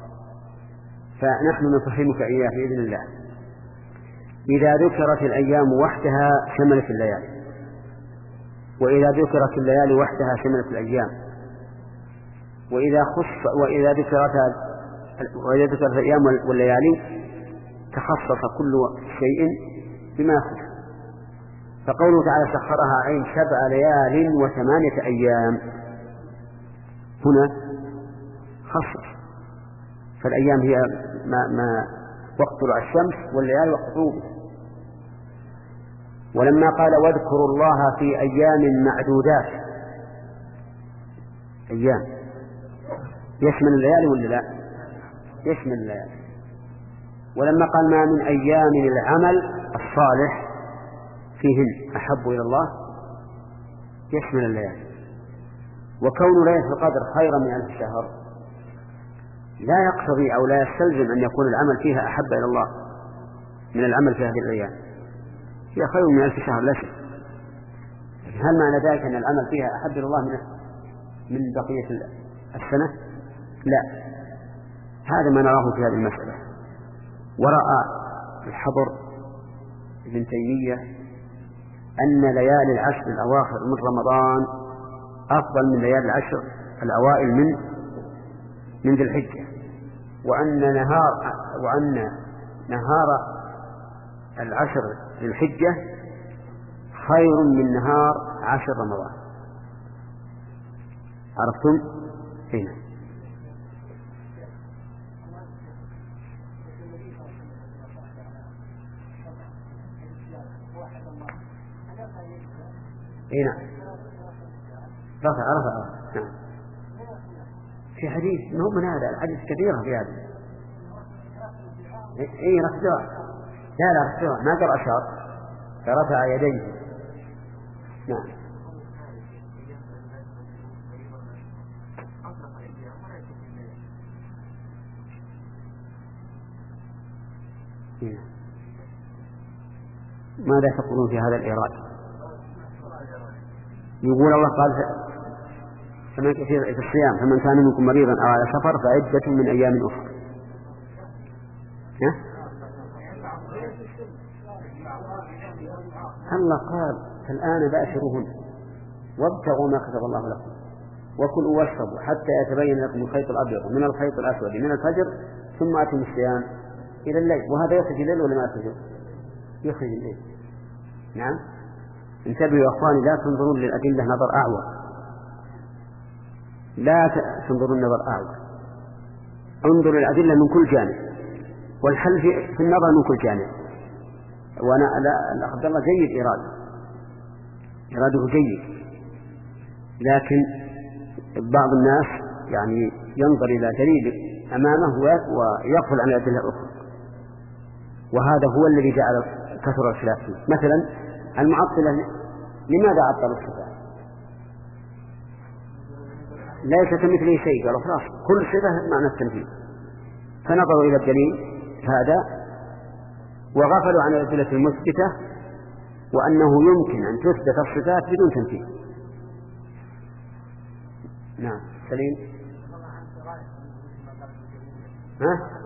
فنحن نفهمك إياه بإذن الله. إذا ذكرت الأيام وحدها شملت الليالي وإذا ذكرت الليالي وحدها شملت الأيام وإذا خص وإذا ذكرت وإذا ذكرت الأيام والليالي تخصص كل شيء بما يخص. فقوله تعالى سخرها عين سبع ليال وثمانية أيام هنا خصص، فالأيام هي ما, ما وقت طلوع الشمس والليال وقت غروبه. ولما قال واذكروا الله في أيام معدودات، أيام يشمل الليالي ولا لا؟ يشمل الليالي. ولما قال ما من أيام العمل الصالح فيهن أحب إلى الله يشمل الليالي. وكون ليلة القدر خيرا من ألف شهر لا يقتضي أو لا يستلزم أن يكون العمل فيها أحب إلى الله من العمل في هذه الأيام. هي خير من ألف شهر لا شك، هل معنى ذلك أن العمل فيها أحب إلى الله من من بقية السنة؟ لا، هذا ما نراه في هذه المسألة. ورأى الحبر ابن تيمية أن ليالي العشر الأواخر من رمضان أفضل من ليالي العشر الأوائل من من ذي الحجة، وأن نهار وأن نهار العشر ذي الحجة خير من نهار عشر رمضان. عرفتم؟ هنا هنا رفع رفع نعم في حديث مو من هذا الحديث كثيرة في هذا. اي رفع لا لا رفع ما قرأ أشار فرفع يديه. نعم ماذا تقولون في هذا الإيراد؟ يقول الله قال في الصيام فمن كان منكم مريضا أو على سفر فعدة من أيام أخرى. الله قال الآن باشروهن وابتغوا ما كتب الله لكم وكلوا واشربوا حتى يتبين لكم الخيط الأبيض من الخيط الأسود من الفجر ثم أتموا الصيام إلى الليل. وهذا يخرج الليل ولا ما يخرج؟ يخرج الليل. نعم انتبهوا يا أخواني، لا تنظرون للأدلة نظر أعور، لا تنظرون نظر أعور، انظروا للأدلة من كل جانب، والحل في النظر من كل جانب. وأنا لا عبد الله جيد إراده إراده جيد، لكن بعض الناس يعني ينظر إلى دليل أمامه ويغفل عن الأدلة الأخرى، وهذا هو الذي جعل كثر الخلاف فيه. مثلا المعطلة لماذا عطلوا الصفات؟ ليس كمثله شيء، قالوا خلاص كل صفة معنى التنفيذ، فنظروا إلى الدليل هذا وغفلوا عن الأدلة المثبتة وأنه يمكن أن تثبت الصفات بدون تنفيذ. نعم سليم. ها؟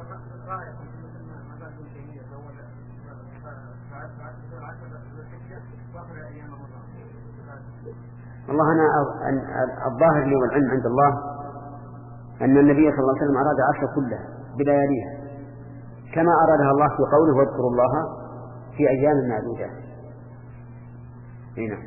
والله أنا الظاهر لي والعلم عند الله أن النبي صلى الله عليه وسلم أراد عشر كلها بلياليها كما أرادها الله في قوله واذكروا الله في أيام معدودات. هنا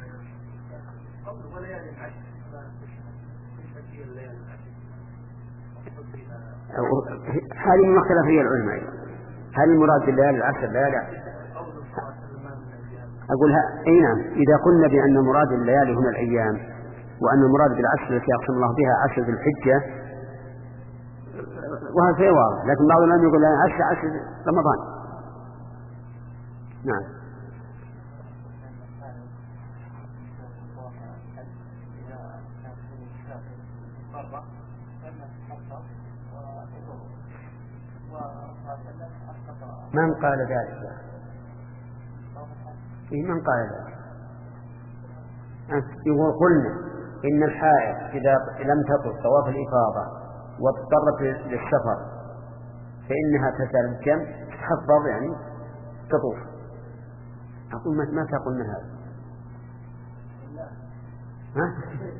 هذه ما اختلف فيها العلماء، هل المراد بالليالي العشر ليالي؟ أقول أي نعم، إذا قلنا بأن مراد الليالي هنا الأيام وأن المراد بالعشر التي أقسم الله بها عشر ذي الحجة وهذا شيء واضح، لكن بعض الناس يقول عشر عشر رمضان. نعم من قال ذلك؟ إيه من قال ذلك؟ يقول قلنا إن الحائض إذا لم تطف طواف الإفاضة واضطرت للسفر فإنها تترجم تحفظ يعني تطوف. أقول ما تقول من هذا؟ ها؟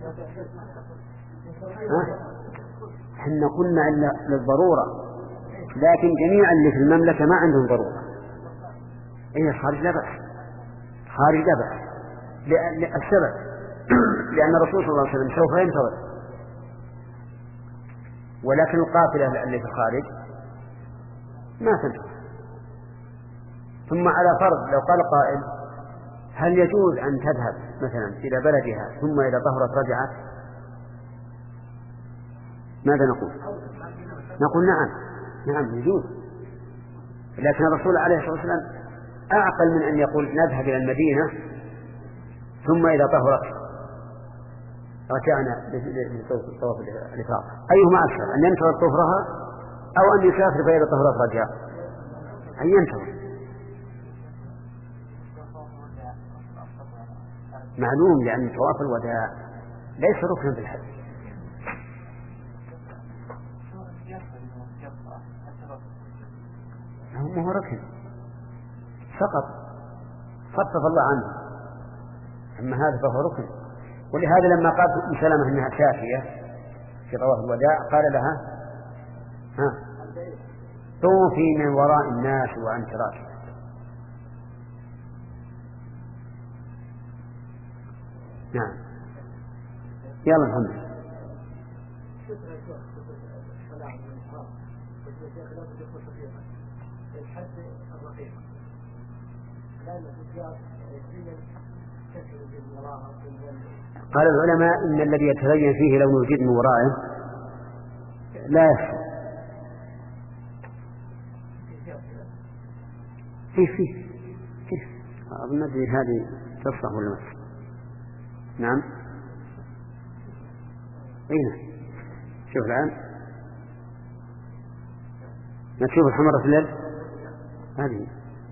ها؟ إحنا قلنا إلا للضرورة، لكن جميع اللي في المملكة ما عندهم ضرورة. إيه الخارج لا بأس، خارج لا بأس. السبب لأن الرسول صلى الله عليه وسلم سوف ينتظر، ولكن القافلة اللي في الخارج ما تنتظر. ثم على فرض لو قال قائل هل يجوز أن تذهب مثلا إلى بلدها ثم إذا طهرت رجعت، ماذا نقول؟ نقول نعم نعم يجوز، لكن الرسول عليه الصلاة والسلام أعقل من أن يقول نذهب إلى المدينة ثم إذا طهرت رجعنا لطواف الإفاضة. أيهما أكثر، أن ينتظر طهرها أو أن يسافر فإذا طهرت رجع؟ أن ينتظر. معلوم لأن طواف الوداع ليس ركنا في الحج. ما هو ركن فقط خفف الله عنه، أما هذا فهو ركن. ولهذا لما قالت أم سلمة أنها شافية في طواف الوداع قال لها ها طوفي من وراء الناس وأنت راكبة. نعم يلا محمد. قال العلماء إن الذي يتبين فيه لون الجلد من ورائه لا يفهم فيه فيه كيف أظن هذه تصلح ولا ما. نعم أين شوف الآن ما تشوف الحمرة في الليل هذه.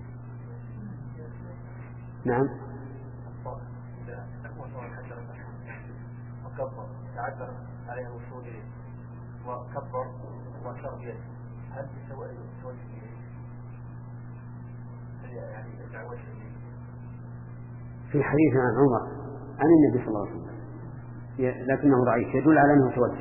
نعم وكبر تعذر عليه الوصول إليه وكبر وأشار بيده، هل تسوي توجه إليه يعني يرجع وجهه إليه؟ في حديث عن عمر عن النبي صلى الله عليه وسلم لكنه ضعيف يدل على أنه توجه.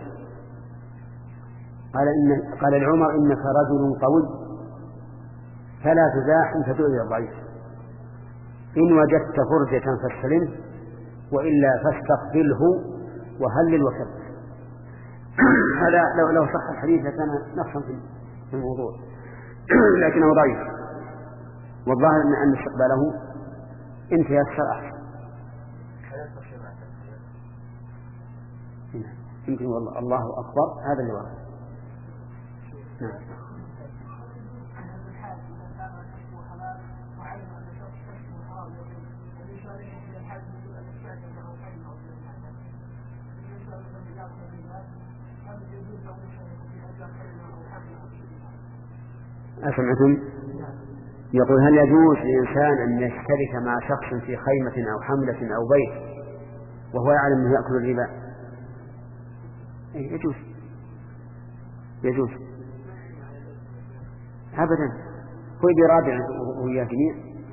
قال إن قال العمر إنك رجل قوي فلا تزاحم فتؤذي الضعيف، إن وجدت فرجة فاستلمه وإلا فاستقبله وهلل وكبر. هذا لو لو صح الحديث لكان نصا في الموضوع لكنه ضعيف، والظاهر أن استقباله إن تيسر أحسن. يمكن والله الله أكبر هذا اللي ورد. نعم أسمعتم يقول هل يجوز للإنسان أن يشترك مع شخص في خيمة أو حملة أو بيت وهو يعلم أنه يأكل الربا؟ يجوز يجوز أبدا، هو يدي رابع ويا جميع.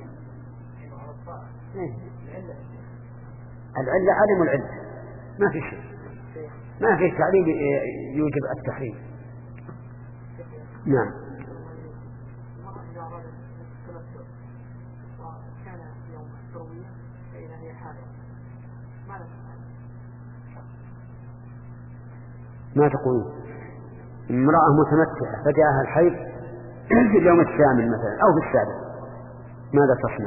العلة عدم العلة ما في شيء، ما في تعليل يوجب التحريم. نعم ما تقولون امرأة متمتعة فجاءها الحيض في اليوم الثامن مثلا أو في السابع ماذا تصنع؟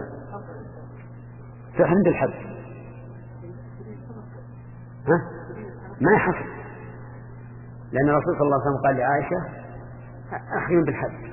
عند الحج ها؟ ما يحصل، لأن الرسول صلى الله عليه وسلم قال لعائشة أحرم بالحج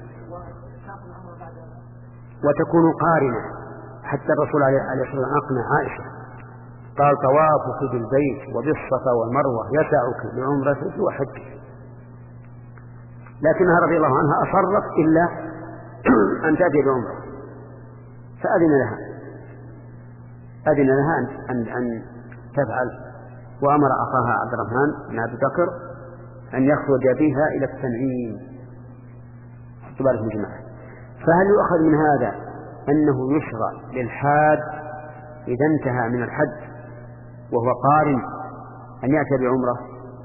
وتكون قارنة، حتى الرسول عليه الصلاة والسلام أقنع عائشة قال طوافك بالبيت وبالصفا والمروة يسعك لعمرتك وحجك، لكنها رضي الله عنها أصرت إلا أن تأتي بعمرة فأذن لها أذن لها أن, أن تفعل، وأمر أخاها عبد الرحمن بن أبي بكر أن يخرج بها إلى التنعيم اعتبار في الجماعة. فهل يؤخذ من هذا أنه يشرع للحاج إذا انتهى من الحج وهو قارن أن يأتي بعمرة؟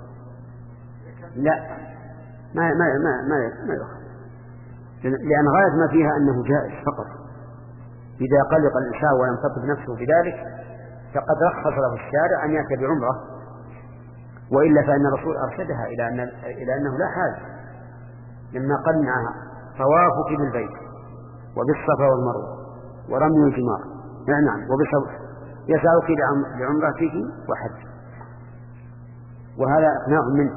لا ما ما ما ما, ما يؤخذ، لأن غاية ما فيها أنه جائز فقط، إذا قلق الإنسان ولم تطب نفسه بذلك فقد رخص له الشارع أن يأتي بعمرة، وإلا فإن الرسول أرشدها إلى أن إلى أنه لا حاجة لما قنع طوافك بالبيت وبالصفا والمروة ورمي الجمار، نعم، يسعك لعمرتك وحج، وهذا إقناع منه.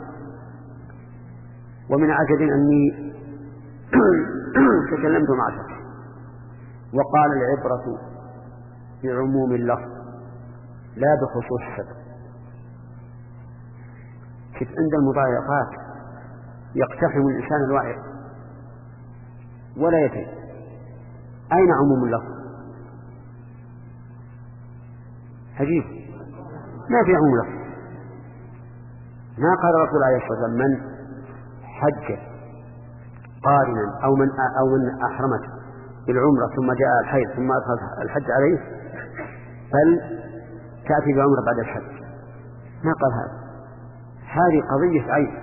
ومن عجب أني تكلمت مع شخص وقال العبرة بعموم اللفظ لا بخصوص السبب. كيف عند المضايقات يقتحم الإنسان الواعظ ولا يدري أين عموم اللفظ؟ عجيب، ما في عموم اللفظ. ما قال الرسول عليه الصلاة والسلام من حج قارنا أو من أو من أحرمت بالعمرة ثم جاء الحيض ثم أدخل الحج عليه فلتأتي بعمرة بعد الحج، ما قال هذا. هذه قضية عيب.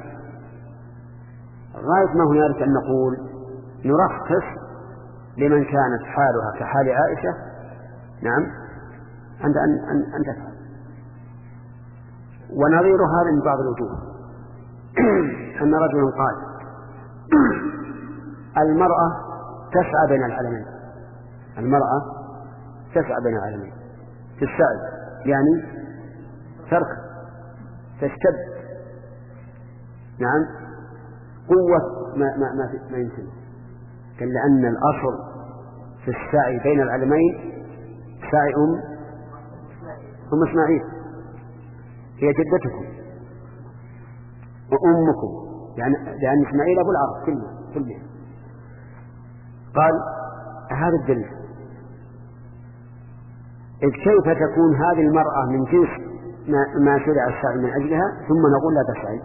غاية ما هنالك أن نقول نرخص لمن كانت حالها كحال عائشة، نعم، عند أن أن أن تفعل. ونظير هذا من بعض الوجوه أن رجلا قال المرأة تسعى بين العلمين، المرأة تسعى بين العلمين في السعي، يعني تركب تشتد، نعم، قوة ما ما ما, ما يمكن، لأن الأصل في السعي بين العلمين سعي أم أم إسماعيل، هي جدتكم وأمكم، يعني لأن إسماعيل أبو العرب كله كله. قال هذا الدليل، إذ كيف تكون هذه المرأة من جنس ما, ما شرع السعي من أجلها ثم نقول لا تسعي؟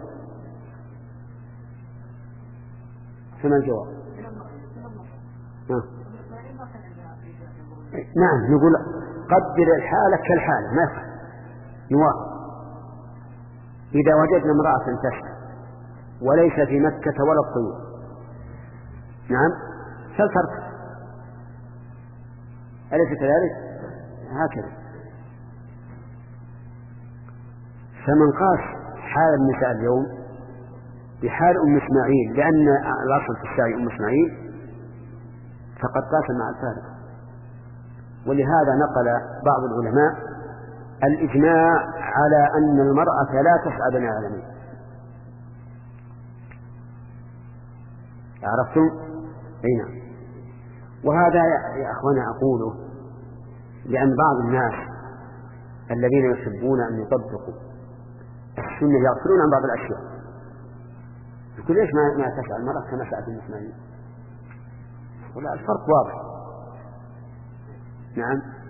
فما الجواب؟ نعم، نقول قدر الحالة كالحالة ما يفعل يوافق. إذا وجدنا امرأة تسعى وليس في مكة ولا الطيور، نعم، فلتركب، أليس كذلك؟ هكذا. فمن قاس حال النساء اليوم بحال أم إسماعيل لأن الأصل في السعي أم إسماعيل فقد قاس مع الفارق. ولهذا نقل بعض العلماء الإجماع على أن المرأة لا تسعى بين العالمين. عرفتم؟ أي نعم. وهذا يا أخوانا أقوله لأن بعض الناس الذين يحبون أن يطبقوا السنة يغفلون عن بعض الأشياء. يقول ليش ما ما تسعى المرأة كما سعت الإسماعيلية؟ ولا الفرق واضح. نعم.